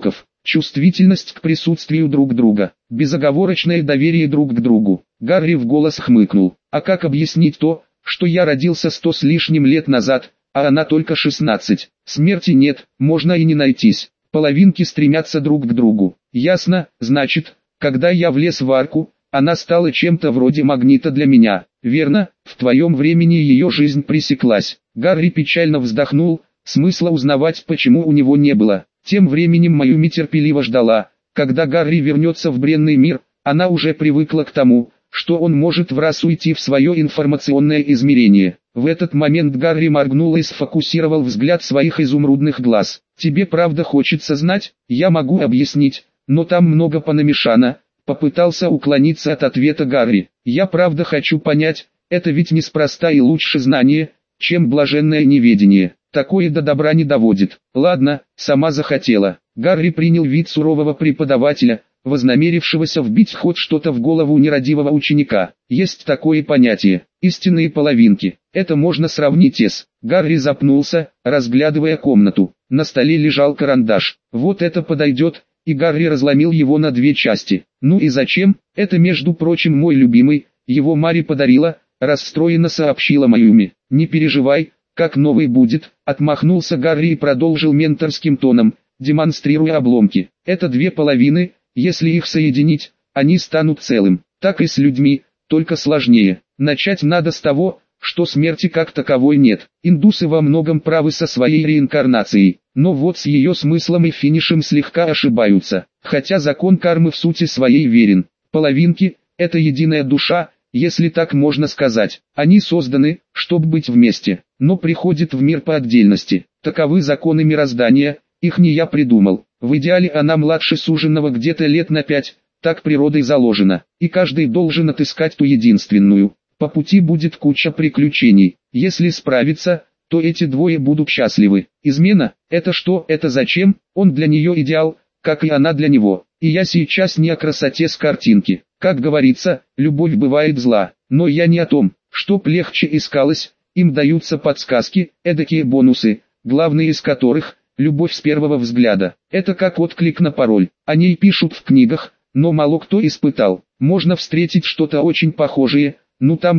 чувствительность к присутствию друг друга, безоговорочное доверие друг к другу. Гарри в голос хмыкнул. А как объяснить то, что я родился 100 с лишним лет назад, а она только 16? Смерти нет, можно и не найтись. Половинки стремятся друг к другу. Ясно, значит, когда я влез в арку, она стала чем-то вроде магнита для меня. Верно, в твоем времени ее жизнь пресеклась. Гарри печально вздохнул, смысла узнавать почему у него не было. Тем временем Майюми терпеливо ждала, когда Гарри вернется в бренный мир. Она уже привыкла к тому, что он может в раз уйти в свое информационное измерение. В этот момент Гарри моргнул и сфокусировал взгляд своих изумрудных глаз. «Тебе правда хочется знать? Я могу объяснить, но там много понамешано». Попытался уклониться от ответа Гарри. «Я правда хочу понять, это ведь неспроста и лучше знание, чем блаженное неведение. Такое до добра не доводит. Ладно, сама захотела». Гарри принял вид сурового преподавателя, вознамерившегося вбить хоть что-то в голову нерадивого ученика. Есть такое понятие – истинные половинки. Это можно сравнить с... Гарри запнулся, разглядывая комнату. На столе лежал карандаш. Вот это подойдет, и Гарри разломил его на две части. Ну и зачем? Это, между прочим, мой любимый, его Мари подарила, расстроенно сообщила Майюми. Не переживай, как новый будет, отмахнулся Гарри и продолжил менторским тоном, демонстрируя обломки. Это две половины. Если их соединить, они станут целым. Так и с людьми, только сложнее. Начать надо с того, что смерти как таковой нет. Индусы во многом правы со своей реинкарнацией, но вот с ее смыслом и финишем слегка ошибаются. Хотя закон кармы в сути своей верен. Половинки – это единая душа, если так можно сказать. Они созданы, чтобы быть вместе, но приходят в мир по отдельности. Таковы законы мироздания, их не я придумал. В идеале она младше суженого где-то лет на 5, так природой заложено, и каждый должен отыскать ту единственную. По пути будет куча приключений. Если справиться, то эти двое будут счастливы. Измена – это что, это зачем? Он для нее идеал, как и она для него. И я сейчас не о красоте с картинки. Как говорится, любовь бывает зла. Но я не о том, чтоб легче искалось, им даются подсказки, эдакие бонусы, главные из которых – любовь с первого взгляда. Это как отклик на пароль. О ней пишут в книгах, но мало кто испытал. Можно встретить что-то очень похожее, ну там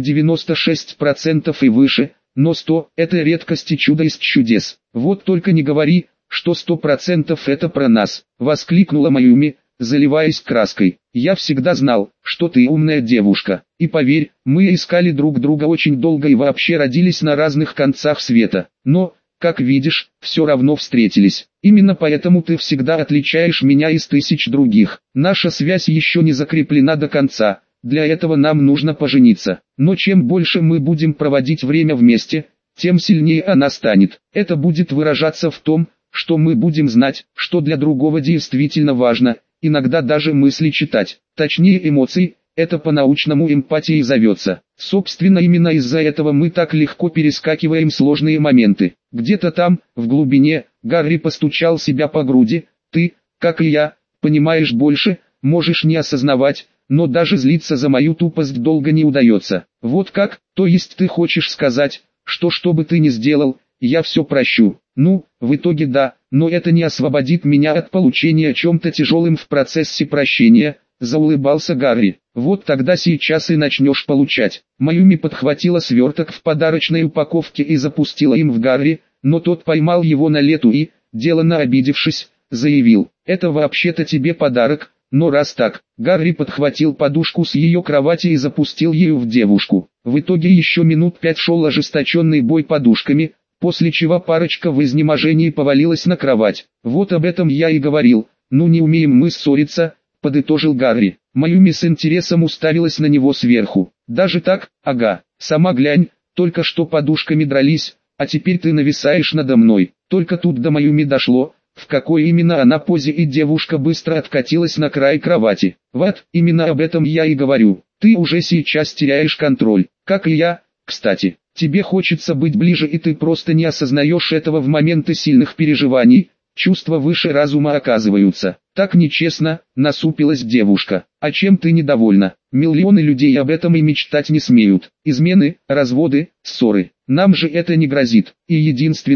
96% и выше, но 100 – это редкость и чудо из чудес. Вот только не говори, что 100% это про нас, воскликнула Майюми, заливаясь краской. Я всегда знал, что ты умная девушка. И поверь, мы искали друг друга очень долго и вообще родились на разных концах света. Но, как видишь, все равно встретились. Именно поэтому ты всегда отличаешь меня из тысяч других. Наша связь еще не закреплена до конца. Для этого нам нужно пожениться. Но чем больше мы будем проводить время вместе, тем сильнее она станет. Это будет выражаться в том, что мы будем знать, что для другого действительно важно, иногда даже мысли читать, точнее эмоции, это по-научному эмпатией зовется. Собственно именно из-за этого мы так легко перескакиваем сложные моменты. Где-то там, в глубине, Гарри постучал себя по груди, ты, как и я, понимаешь больше, можешь не осознавать, но даже злиться за мою тупость долго не удается. Вот как, то есть ты хочешь сказать, что бы ты ни сделал, я все прощу. Ну, в итоге да, но это не освободит меня от получения чем-то тяжелым в процессе прощения, заулыбался Гарри. Вот тогда сейчас и начнешь получать. Майюми подхватила сверток в подарочной упаковке и запустила им в Гарри, но тот поймал его на лету и, деланно обидевшись, заявил, это вообще-то тебе подарок. Но раз так, Гарри подхватил подушку с ее кровати и запустил ею в девушку. В итоге еще минут 5 шел ожесточенный бой подушками, после чего парочка в изнеможении повалилась на кровать. Вот об этом я и говорил, ну не умеем мы ссориться, подытожил Гарри. Майюми с интересом уставилась на него сверху. Даже так, ага, сама глянь, только что подушками дрались, а теперь ты нависаешь надо мной. Только тут до Майюми дошло, в какой именно она позе, и девушка быстро откатилась на край кровати. Вот, именно об этом я и говорю. Ты уже сейчас теряешь контроль, как и я, кстати. Тебе хочется быть ближе, и ты просто не осознаешь этого в моменты сильных переживаний. Чувства выше разума оказываются. Так нечестно, насупилась девушка. А чем ты недовольна? Миллионы людей об этом и мечтать не смеют. Измены, разводы, ссоры. Нам же это не грозит. И единственное,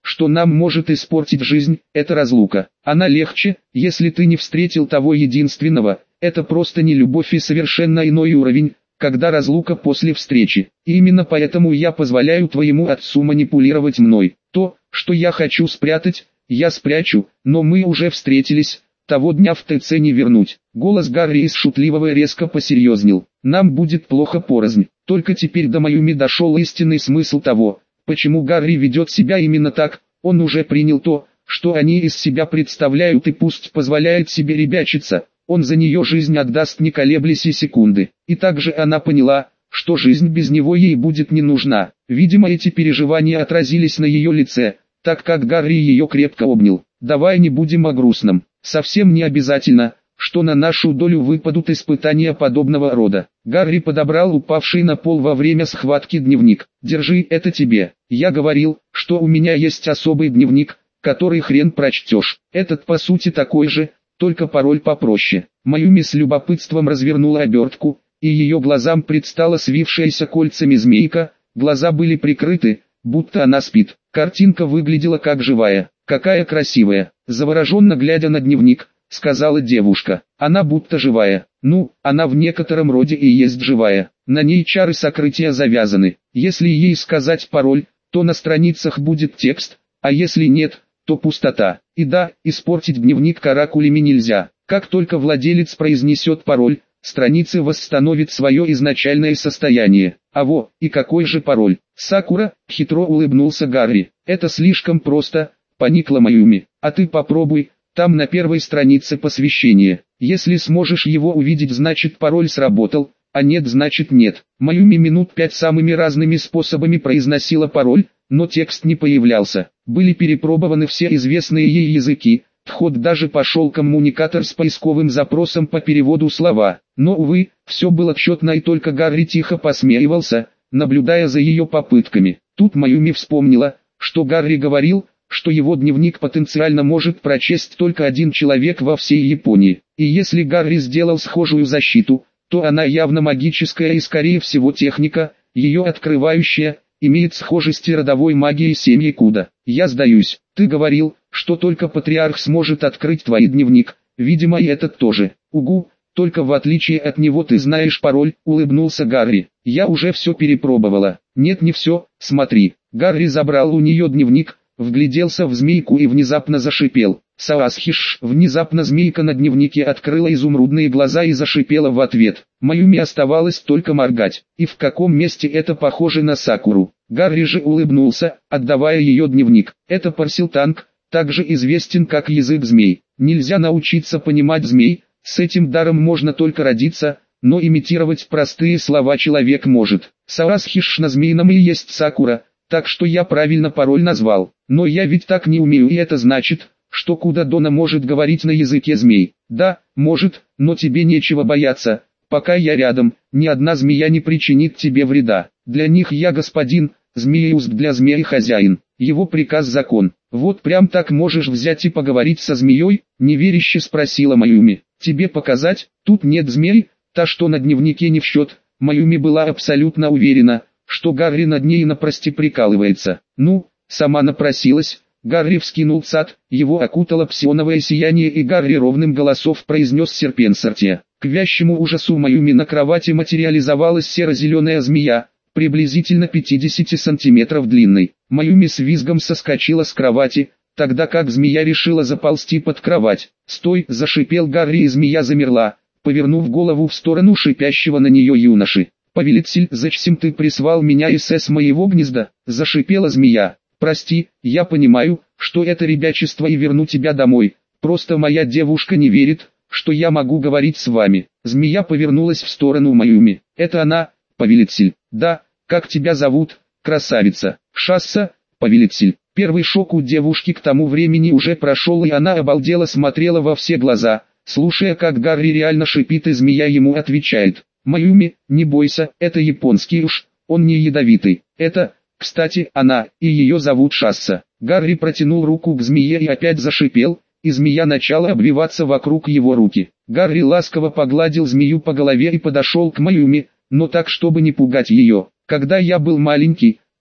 что нам может испортить жизнь, это разлука. Она легче, если ты не встретил того единственного, это просто не любовь и совершенно иной уровень, когда разлука после встречи. И именно поэтому я позволяю твоему отцу манипулировать мной. То, что я хочу спрятать, я спрячу, но мы уже встретились, того дня в ТЦ не вернуть. Голос Гарри из шутливого резко посерьезнел. Нам будет плохо порознь. Только теперь до Майюми дошел истинный смысл того, почему Гарри ведет себя именно так. Он уже принял то, что они из себя представляют, и пусть позволяет себе ребячиться, он за нее жизнь отдаст, не колеблясь и секунды. И также она поняла, что жизнь без него ей будет не нужна. Видимо, эти переживания отразились на ее лице, так как Гарри ее крепко обнял. Давай не будем о грустном. Совсем не обязательно, что на нашу долю выпадут испытания подобного рода. Гарри подобрал упавший на пол во время схватки дневник. Держи, это тебе. Я говорил, что у меня есть особый дневник, который хрен прочтешь. Этот по сути такой же, только пароль попроще. Майюми с любопытством развернула обертку, и ее глазам предстала свившаяся кольцами змейка. Глаза были прикрыты, будто она спит. Картинка выглядела как живая. «Какая красивая!» Завороженно глядя на дневник, сказала девушка. «Она будто живая. Ну, она в некотором роде и есть живая. На ней чары сокрытия завязаны. Если ей сказать пароль, то на страницах будет текст, а если нет, то пустота. И да, испортить дневник каракулями нельзя. Как только владелец произнесет пароль, страница восстановит свое изначальное состояние. А во, и какой же пароль?» «Сакура», хитро улыбнулся Гарри. «Это слишком просто», поникла Майюми. «А ты попробуй, там на первой странице посвящение. Если сможешь его увидеть, значит пароль сработал, а нет, значит нет». Майюми минут 5 самыми разными способами произносила пароль, но текст не появлялся. Были перепробованы все известные ей языки, в ход даже пошел коммуникатор с поисковым запросом по переводу слова. Но увы, все было тщетно, и только Гарри тихо посмеивался, наблюдая за ее попытками. Тут Майюми вспомнила, что Гарри говорил, что его дневник потенциально может прочесть только один человек во всей Японии. И если Гарри сделал схожую защиту, то она явно магическая и скорее всего техника, ее открывающая, имеет схожести родовой магии семьи Куда. «Я сдаюсь, ты говорил, что только патриарх сможет открыть твой дневник, видимо и этот тоже». «Угу, только в отличие от него ты знаешь пароль», улыбнулся Гарри. «Я уже все перепробовала». «Нет, не все, смотри». Гарри забрал у нее дневник, вгляделся в змейку и внезапно зашипел. «Саасхиш!» Внезапно змейка на дневнике открыла изумрудные глаза и зашипела в ответ. Майюми оставалось только моргать. И в каком месте это похоже на Сакуру? Гарри же улыбнулся, отдавая ее дневник. Это парсилтанг, также известен как язык змей. Нельзя научиться понимать змей, с этим даром можно только родиться, но имитировать простые слова человек может. Саасхиш на змеином и есть Сакура, так что я правильно пароль назвал. Но я ведь так не умею, и это значит, что Куда-Дона может говорить на языке змей. Да, может, но тебе нечего бояться. Пока я рядом, ни одна змея не причинит тебе вреда. Для них я господин, Змееуст для змеи хозяин. Его приказ закон. Вот прям так можешь взять и поговорить со змеей? Неверяще спросила Майюми. Тебе показать? Тут нет змей, та что на дневнике не в счет. Майюми была абсолютно уверена, что Гарри над ней напрости прикалывается. Ну, сама напросилась. Гарри вскинул цад, его окутало псионовое сияние, и Гарри ровным голосом произнес серпенсортия. К вящему ужасу Майюми на кровати материализовалась серо-зеленая змея, приблизительно 50 сантиметров длинной. Майюми с визгом соскочила с кровати, тогда как змея решила заползти под кровать. «Стой!» – зашипел Гарри, и змея замерла, повернув голову в сторону шипящего на нее юноши. «Повелитель, зачем ты прислал меня из моего гнезда?» – зашипела змея. «Прости, я понимаю, что это ребячество и верну тебя домой, просто моя девушка не верит, что я могу говорить с вами». Змея повернулась в сторону Майюми. «Это она, повелитель?» «Да, как тебя зовут, красавица?» «Шасса, повелитель». Первый шок у девушки к тому времени уже прошел, и она обалдела смотрела во все глаза, слушая, как Гарри реально шипит, и змея ему отвечает. «Майюми, не бойся, это японский уж, он не ядовитый. Это, кстати, она, и ее зовут Шасса». Гарри протянул руку к змее и опять зашипел, и змея начала обвиваться вокруг его руки. Гарри ласково погладил змею по голове и подошел к Майюми, но так, чтобы не пугать ее. «Когда я был маленький,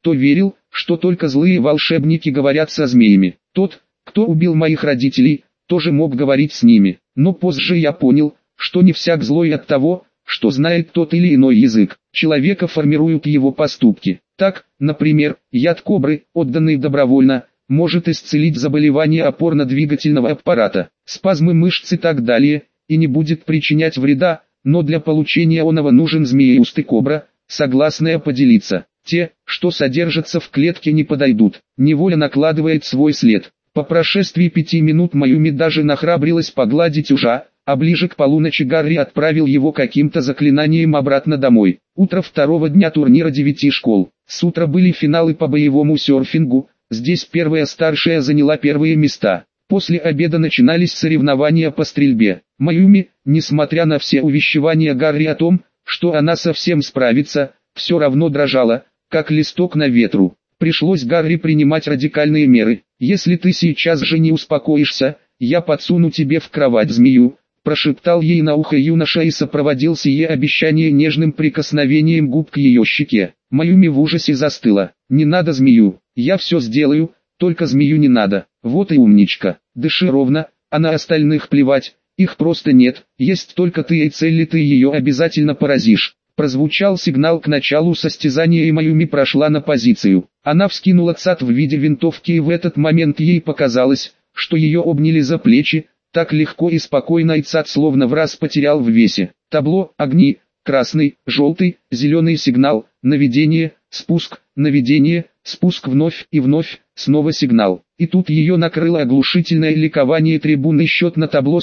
то верил, что только злые волшебники говорят со змеями. Тот, кто убил моих родителей, тоже мог говорить с ними. Но позже я понял, что не всяк злой от того, что знает тот или иной язык. Человека формируют его поступки. Так, например, яд кобры, отданный добровольно, может исцелить заболевания опорно-двигательного аппарата, спазмы мышц и так далее, и не будет причинять вреда, но для получения оного нужен змееустый кобра, согласная поделиться. Те, что содержатся в клетке, не подойдут. Неволя накладывает свой след. По прошествии 5 минут Маюми даже нахрабрилась погладить ужа, а ближе к полуночи Гарри отправил его каким-то заклинанием обратно домой. Утро второго дня турнира 9 школ. С утра были финалы по боевому серфингу, здесь первая старшая заняла первые места. После обеда начинались соревнования по стрельбе. Маюми, несмотря на все увещевания Гарри о том, что она совсем справится, все равно дрожала, как листок на ветру. Пришлось Гарри принимать радикальные меры. «Если ты сейчас же не успокоишься, я подсуну тебе в кровать змею», прошептал ей на ухо юноша и сопроводил сие обещание нежным прикосновением губ к ее щеке. Маюми в ужасе застыла. «Не надо змею, я все сделаю, только змею не надо». «Вот и умничка, дыши ровно, а на остальных плевать, их просто нет, есть только ты и цель, ты ее обязательно поразишь». Прозвучал сигнал к началу состязания, и Маюми прошла на позицию. Она вскинула цат в виде винтовки, и в этот момент ей показалось, что ее обняли за плечи, так легко и спокойно, и цат словно враз потерял в весе. Табло, огни, красный, желтый, зеленый сигнал, наведение, спуск, вновь и вновь, снова сигнал. И тут ее накрыло оглушительное ликование трибуны, счет на табло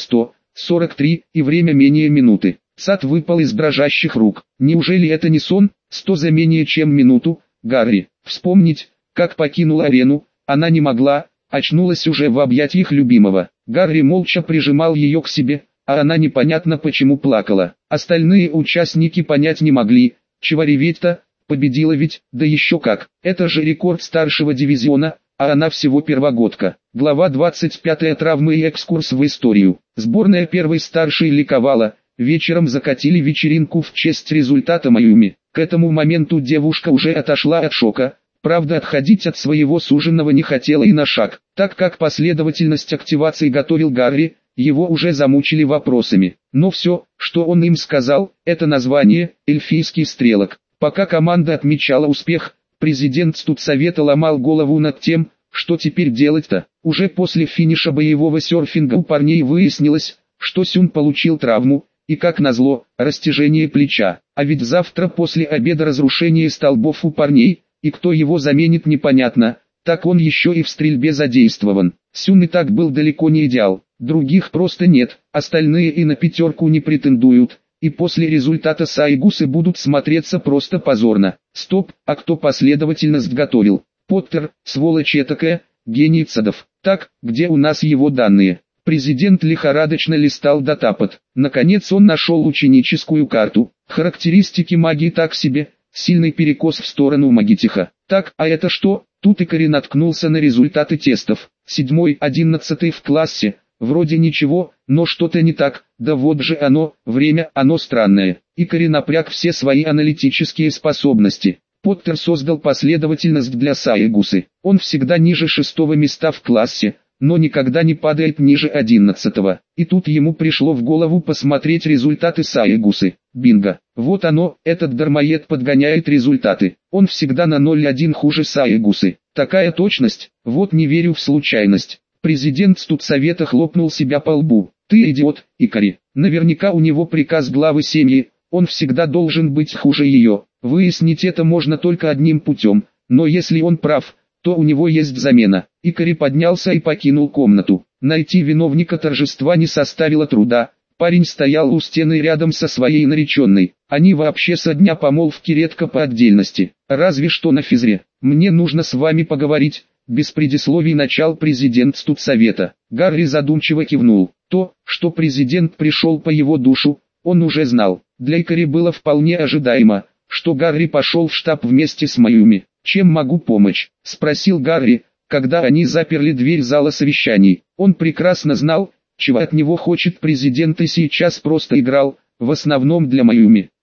143, и время менее минуты. Цат выпал из дрожащих рук. Неужели это не сон? 100 за менее чем минуту. Гарри. Вспомнить, как покинула арену, она не могла, очнулась уже в объятиях любимого. Гарри молча прижимал ее к себе, а она непонятно почему плакала. Остальные участники понять не могли, чего реветь-то, победила ведь, да еще как. Это же рекорд старшего дивизиона, а она всего первогодка. Глава 25. Травмы и экскурс в историю. Сборная первой старшей ликовала. Вечером закатили вечеринку в честь результата Маюми. К этому моменту девушка уже отошла от шока, правда отходить от своего суженого не хотела и на шаг. Так как последовательность активации готовил Гарри, его уже замучили вопросами. Но все, что он им сказал, это название «Эльфийский стрелок». Пока команда отмечала успех, президент студсовета ломал голову над тем, что теперь делать-то. Уже после финиша боевого серфинга у парней выяснилось, что Сюн получил травму, и как назло, растяжение плеча. А ведь завтра после обеда разрушение столбов у парней, и кто его заменит непонятно, так он еще и в стрельбе задействован. Сюн и так был далеко не идеал, других просто нет, остальные и на пятерку не претендуют, и после результата Саигусы будут смотреться просто позорно. Стоп, а кто последовательность готовил? Поттер, сволочь этакая, гений цадов. Так, где у нас его данные? Президент лихорадочно листал датапад. Наконец он нашел ученическую карту. Характеристики магии так себе, сильный перекос в сторону магитиха. Так, а это что? Тут Икари наткнулся на результаты тестов. 7-й, 11-й в классе. Вроде ничего, но что-то не так. Да вот же оно, время, оно странное. Икари напряг все свои аналитические способности. Поттер создал последовательность для Саигусы. Он всегда ниже 6-го места в классе, но никогда не падает ниже 11-го. И тут ему пришло в голову посмотреть результаты Саигусы. Бинго. Вот оно, этот дармоед подгоняет результаты. Он всегда на 0,1 хуже Саигусы. Такая точность, вот не верю в случайность. Президент студсовета хлопнул себя по лбу. Ты идиот, Икари. Наверняка у него приказ главы семьи, он всегда должен быть хуже ее. Выяснить это можно только одним путем, но если он прав, то у него есть замена. Икари поднялся и покинул комнату. Найти виновника торжества не составило труда. Парень стоял у стены рядом со своей нареченной. Они вообще со дня помолвки редко по отдельности, разве что на физре. «Мне нужно с вами поговорить», — без предисловий начал президент студсовета. Гарри задумчиво кивнул. То, что президент пришел по его душу, он уже знал. Для Икари было вполне ожидаемо, что Гарри пошел в штаб вместе с Маюми. «Чем могу помочь?» – спросил Гарри, когда они заперли дверь зала совещаний. Он прекрасно знал, чего от него хочет президент, и сейчас просто играл, в основном для Маюми.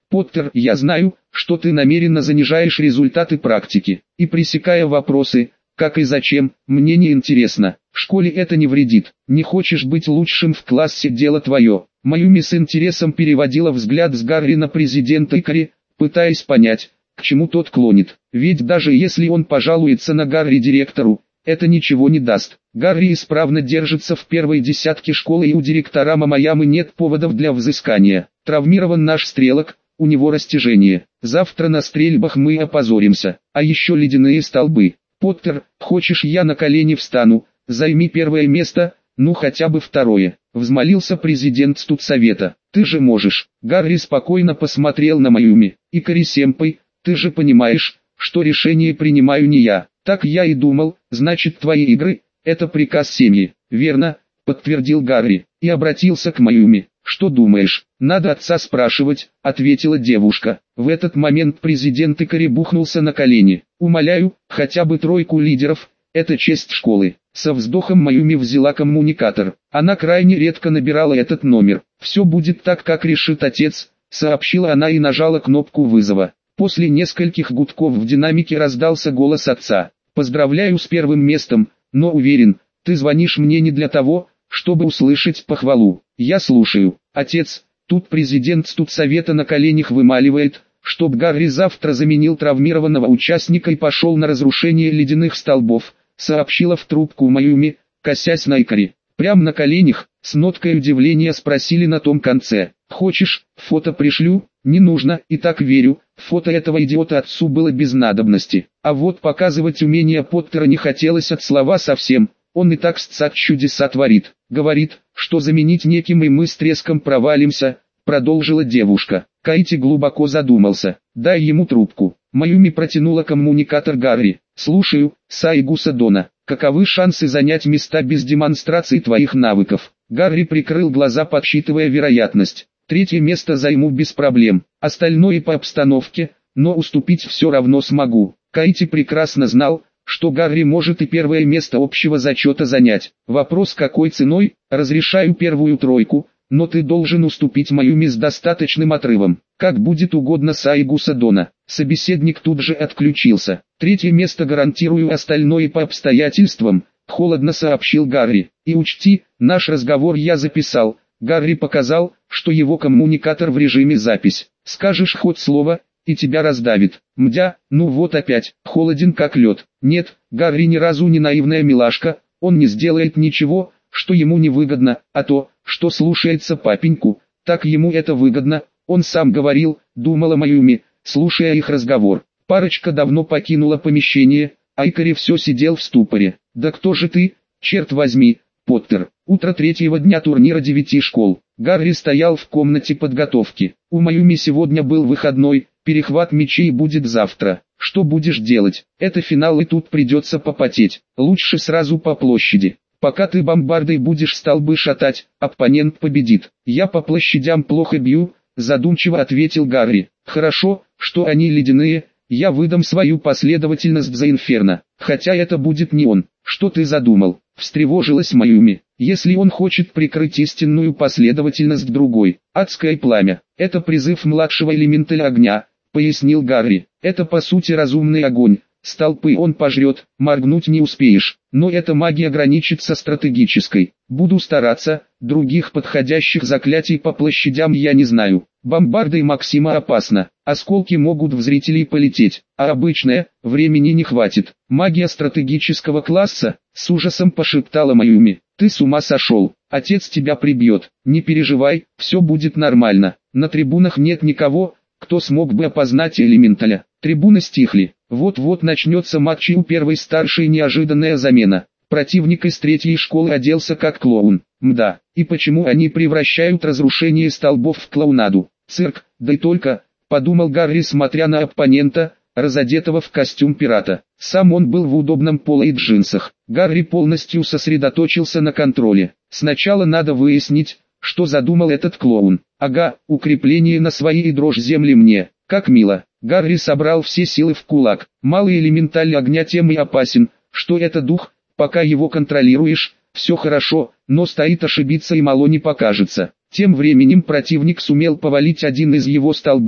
Поттер, я знаю, что ты намеренно занижаешь результаты практики, и пресекая вопросы, как и зачем, мне не интересно. В школе это не вредит. Не хочешь быть лучшим в классе, дело твое. Маюми с интересом переводила взгляд с Гарри на президента Икари, пытаясь понять, к чему тот клонит. Ведь даже если он пожалуется на Гарри директору, это ничего не даст. Гарри исправно держится в первой десятке школы, и у директора Мамаямы нет поводов для взыскания. Травмирован наш стрелок, у него растяжение. Завтра на стрельбах мы опозоримся. А еще ледяные столбы. Поттер, хочешь, я на колени встану, займи первое место, ну хотя бы второе. Взмолился президент студсовета. Ты же можешь. Гарри спокойно посмотрел на Маюми. Икари-сэмпай, ты же понимаешь, что решение принимаю не я. Так я и думал, значит твои игры – это приказ семьи. Верно, подтвердил Гарри, и обратился к Маюми. Что думаешь, надо отца спрашивать, ответила девушка. В этот момент президент Икари бухнулся на колени. Умоляю, хотя бы тройку лидеров, это честь школы. Со вздохом Маюми взяла коммуникатор. Она крайне редко набирала этот номер. Все будет так, как решит отец, сообщила она и нажала кнопку вызова. После нескольких гудков в динамике раздался голос отца. Поздравляю с первым местом, но уверен, ты звонишь мне не для того, чтобы услышать похвалу. Я слушаю. Отец, тут президент студсовета на коленях вымаливает, чтоб Гарри завтра заменил травмированного участника и пошел на разрушение ледяных столбов, сообщила в трубку Маюми, косясь на Икари. Прям на коленях, с ноткой удивления спросили на том конце. Хочешь, фото пришлю? Не нужно, и так верю, фото этого идиота отцу было без надобности. А вот показывать умения Поттера не хотелось от слова совсем. Он и так сцат чудеса творит. Говорит, что заменить неким и мы с треском провалимся, продолжила девушка. Кайти глубоко задумался. Дай ему трубку. Маюми протянула коммуникатор Гарри. Слушаю, Сайгуса Дона. Каковы шансы занять места без демонстрации твоих навыков? Гарри прикрыл глаза, подсчитывая вероятность. Третье место займу без проблем. Остальное по обстановке, но уступить все равно смогу. Кайти прекрасно знал, что Гарри может и первое место общего зачета занять. Вопрос какой ценой, разрешаю первую тройку, но ты должен уступить Маюми с достаточным отрывом. Как будет угодно Сайгуса Дона. Собеседник тут же отключился. Третье место гарантирую, остальное по обстоятельствам, холодно сообщил Гарри. И учти, наш разговор я записал. Гарри показал, что его коммуникатор в режиме запись. Скажешь хоть слово, и тебя раздавит. Мдя, ну вот опять, холоден как лед. Нет, Гарри ни разу не наивная милашка, он не сделает ничего, что ему не выгодно, а то, что слушается папеньку, так ему это выгодно, он сам говорил, думала Маюми, слушая их разговор. Парочка давно покинула помещение, а Икари все сидел в ступоре. Да кто же ты, черт возьми, Поттер? Утро третьего дня турнира 9 школ. Гарри стоял в комнате подготовки. У Маюми сегодня был выходной, перехват мячей будет завтра. Что будешь делать? Это финал, и тут придется попотеть. Лучше сразу по площади. Пока ты бомбардой будешь столбы шатать, оппонент победит. Я по площадям плохо бью, задумчиво ответил Гарри. Хорошо, что они ледяные, я выдам свою последовательность за Инферно. Хотя это будет не он. Что ты задумал? Встревожилась Маюми. Если он хочет прикрыть истинную последовательность другой. Адское пламя. Это призыв младшего элементаля огня, пояснил Гарри. Это по сути разумный огонь. Столпы он пожрет, моргнуть не успеешь. Но эта магия граничит со стратегической. Буду стараться, других подходящих заклятий по площадям я не знаю. Бомбардой Максима опасно. Осколки могут в зрителей полететь, а обычная, времени не хватит. Магия стратегического класса, с ужасом пошептала Маюми. Ты с ума сошел, отец тебя прибьет. Не переживай, все будет нормально. На трибунах нет никого, кто смог бы опознать элементаля. Трибуны стихли. Вот-вот начнется матч, и у первой старшей неожиданная замена. Противник из третьей школы оделся как клоун. Мда, и почему они превращают разрушение столбов в клоунаду? Цирк, да и только, подумал Гарри, смотря на оппонента, разодетого в костюм пирата. Сам он был в удобном поло и джинсах. Гарри полностью сосредоточился на контроле. Сначала надо выяснить, что задумал этот клоун. Ага, укрепление на свои и дрожь земли мне. Как мило. Гарри собрал все силы в кулак. Малый элементаль огня тем и опасен, что это дух, пока его контролируешь, все хорошо, но стоит ошибиться и мало не покажется. Тем временем противник сумел повалить один из его столбов,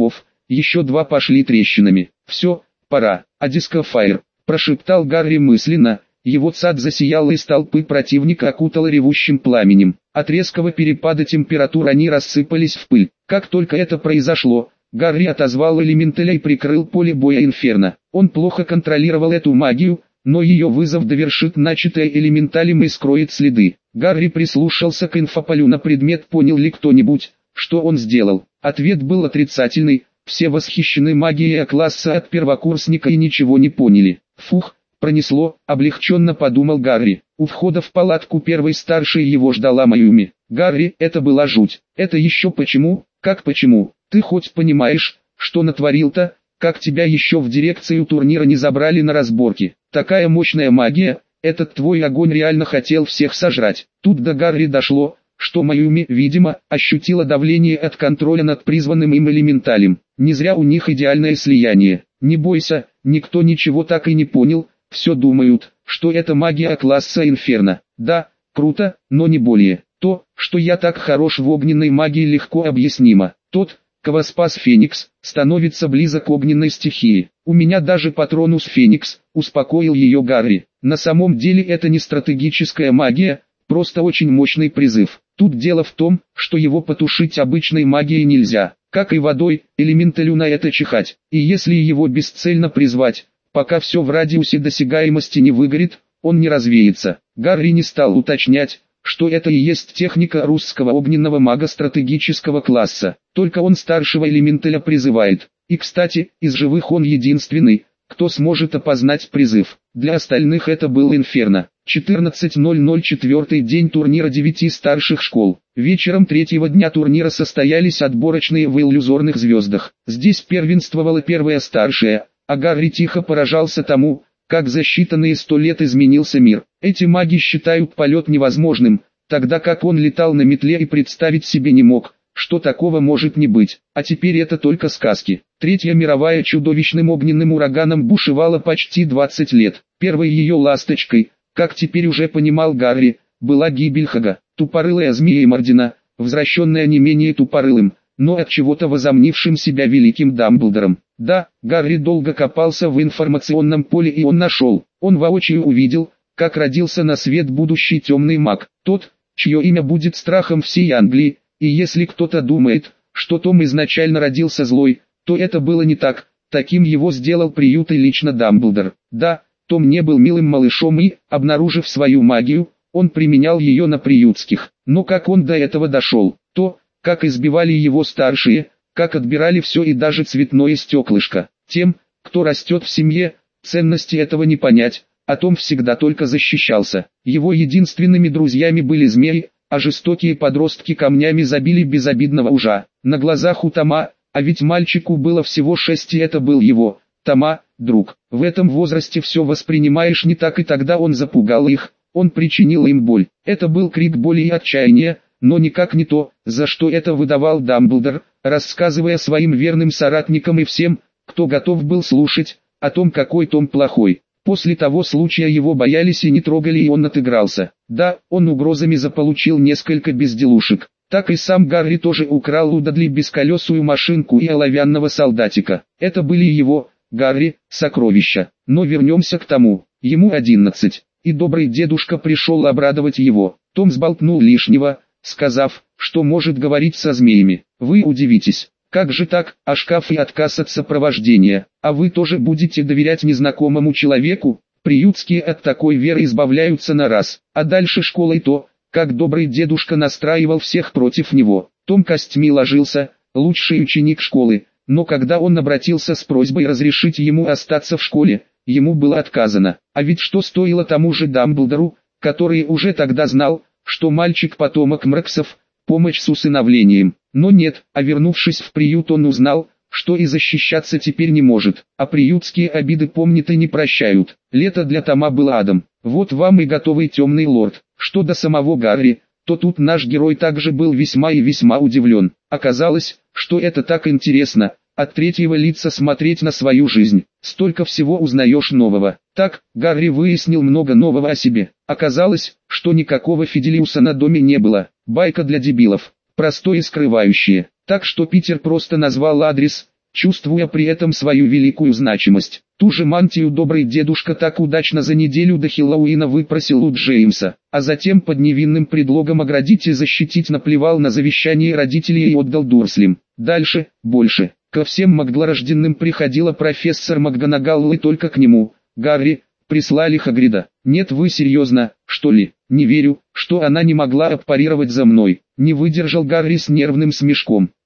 еще 2 пошли трещинами. Все, пора. А Дискофайр, прошептал Гарри мысленно. Его цад засиял, из толпы противника окутало ревущим пламенем. От резкого перепада температур они рассыпались в пыль. Как только это произошло, Гарри отозвал элементаля и прикрыл поле боя Инферно. Он плохо контролировал эту магию, но ее вызов довершит начатое элементалем и скроет следы. Гарри прислушался к инфополю на предмет, понял ли кто-нибудь, что он сделал. Ответ был отрицательный, все восхищены магией А-класса от первокурсника и ничего не поняли. Фух, пронесло, облегченно подумал Гарри. У входа в палатку первой старшей его ждала Маюми. Гарри, это была жуть. Это еще почему? Как почему? Ты хоть понимаешь, что натворил-то? Как тебя еще в дирекцию турнира не забрали на разборки? Такая мощная магия, этот твой огонь реально хотел всех сожрать. Тут до Гарри дошло, что Маюми, видимо, ощутила давление от контроля над призванным им элементалем. Не зря у них идеальное слияние. Не бойся, никто ничего так и не понял, все думают, что это магия класса Инферно. Да, круто, но не более. То, что я так хорош в огненной магии, легко объяснимо. Тот, кого спас Феникс, становится близок к огненной стихии. У меня даже Патронус Феникс, успокоил ее Гарри. На самом деле это не стратегическая магия, просто очень мощный призыв. Тут дело в том, что его потушить обычной магией нельзя. Как и водой, элементалю на это чихать. И если его бесцельно призвать, пока все в радиусе досягаемости не выгорит, он не развеется. Гарри не стал уточнять, что это и есть техника русского огненного мага стратегического класса. Только он старшего элементаля призывает. И кстати, из живых он единственный, кто сможет опознать призыв. Для остальных это был Инферно. 14:00 четвертый день турнира 9 старших школ. Вечером третьего дня турнира состоялись отборочные в иллюзорных звездах. Здесь первенствовала первая старшая, а Гарри тихо поражался тому, как за считанные 100 лет изменился мир. Эти маги считают полет невозможным, тогда как он летал на метле и представить себе не мог, что такого может не быть. А теперь это только сказки. Третья мировая чудовищным огненным ураганом бушевала почти 20 лет. Первой ее ласточкой, как теперь уже понимал Гарри, была гибель Хага, тупорылая змея Мордина, возвращенная не менее тупорылым, но от чего-то возомнившим себя великим Дамблдором. Да, Гарри долго копался в информационном поле, и он нашел. Он воочию увидел, как родился на свет будущий темный маг, тот, чье имя будет страхом всей Англии, и если кто-то думает, что Том изначально родился злой, то это было не так, таким его сделал приют и лично Дамблдор. Да, Том не был милым малышом и, обнаружив свою магию, он применял ее на приютских. Но как он до этого дошел, то, как избивали его старшие, как отбирали все и даже цветное стеклышко. Тем, кто растет в семье, ценности этого не понять, а Том всегда только защищался. Его единственными друзьями были змеи, а жестокие подростки камнями забили безобидного ужа. На глазах у Тома, а ведь мальчику было всего 6, и это был его, Тома, друг. В этом возрасте все воспринимаешь не так, и тогда он запугал их, он причинил им боль. Это был крик боли и отчаяния, но никак не то, за что это выдавал Дамблдор, рассказывая своим верным соратникам и всем, кто готов был слушать, о том, какой Том плохой. После того случая его боялись и не трогали, и он отыгрался. Да, он угрозами заполучил несколько безделушек. Так и сам Гарри тоже украл у Дадли бесколесую машинку и оловянного солдатика. Это были его, Гарри, сокровища. Но вернемся к тому. Ему 11, и добрый дедушка пришел обрадовать его. Том сболтнул лишнего, сказав, что может говорить со змеями. Вы удивитесь. Как же так, а шкаф и отказ от сопровождения? А вы тоже будете доверять незнакомому человеку? Приютские от такой веры избавляются на раз. А дальше школа и то, как добрый дедушка настраивал всех против него. Том костьми ложился, лучший ученик школы, но когда он обратился с просьбой разрешить ему остаться в школе, ему было отказано. А ведь что стоило тому же Дамблдору, который уже тогда знал, что мальчик потомок Мраксов, помощь с усыновлением. Но нет, а вернувшись в приют, он узнал, что и защищаться теперь не может, а приютские обиды помнят и не прощают. Лето для Тома было адом. Вот вам и готовый темный лорд. Что до самого Гарри, то тут наш герой также был весьма и весьма удивлен. Оказалось, что это так интересно, от третьего лица смотреть на свою жизнь. Столько всего узнаешь нового. Так, Гарри выяснил много нового о себе. Оказалось, что никакого Фиделиуса на доме не было. Байка для дебилов. Простое и скрывающее. Так что Питер просто назвал адрес, чувствуя при этом свою великую значимость. Ту же мантию добрый дедушка так удачно за неделю до Хэллоуина выпросил у Джеймса, а затем под невинным предлогом оградить и защитить наплевал на завещание родителей и отдал Дурслям. Дальше, больше. Ко всем Макдлорожденным приходила профессор МакГонагалл и только к нему, Гарри, прислали Хагрида. Нет, вы серьезно, что ли? Не верю, что она не могла аппарировать за мной. Не выдержал Гарри с нервным смешком.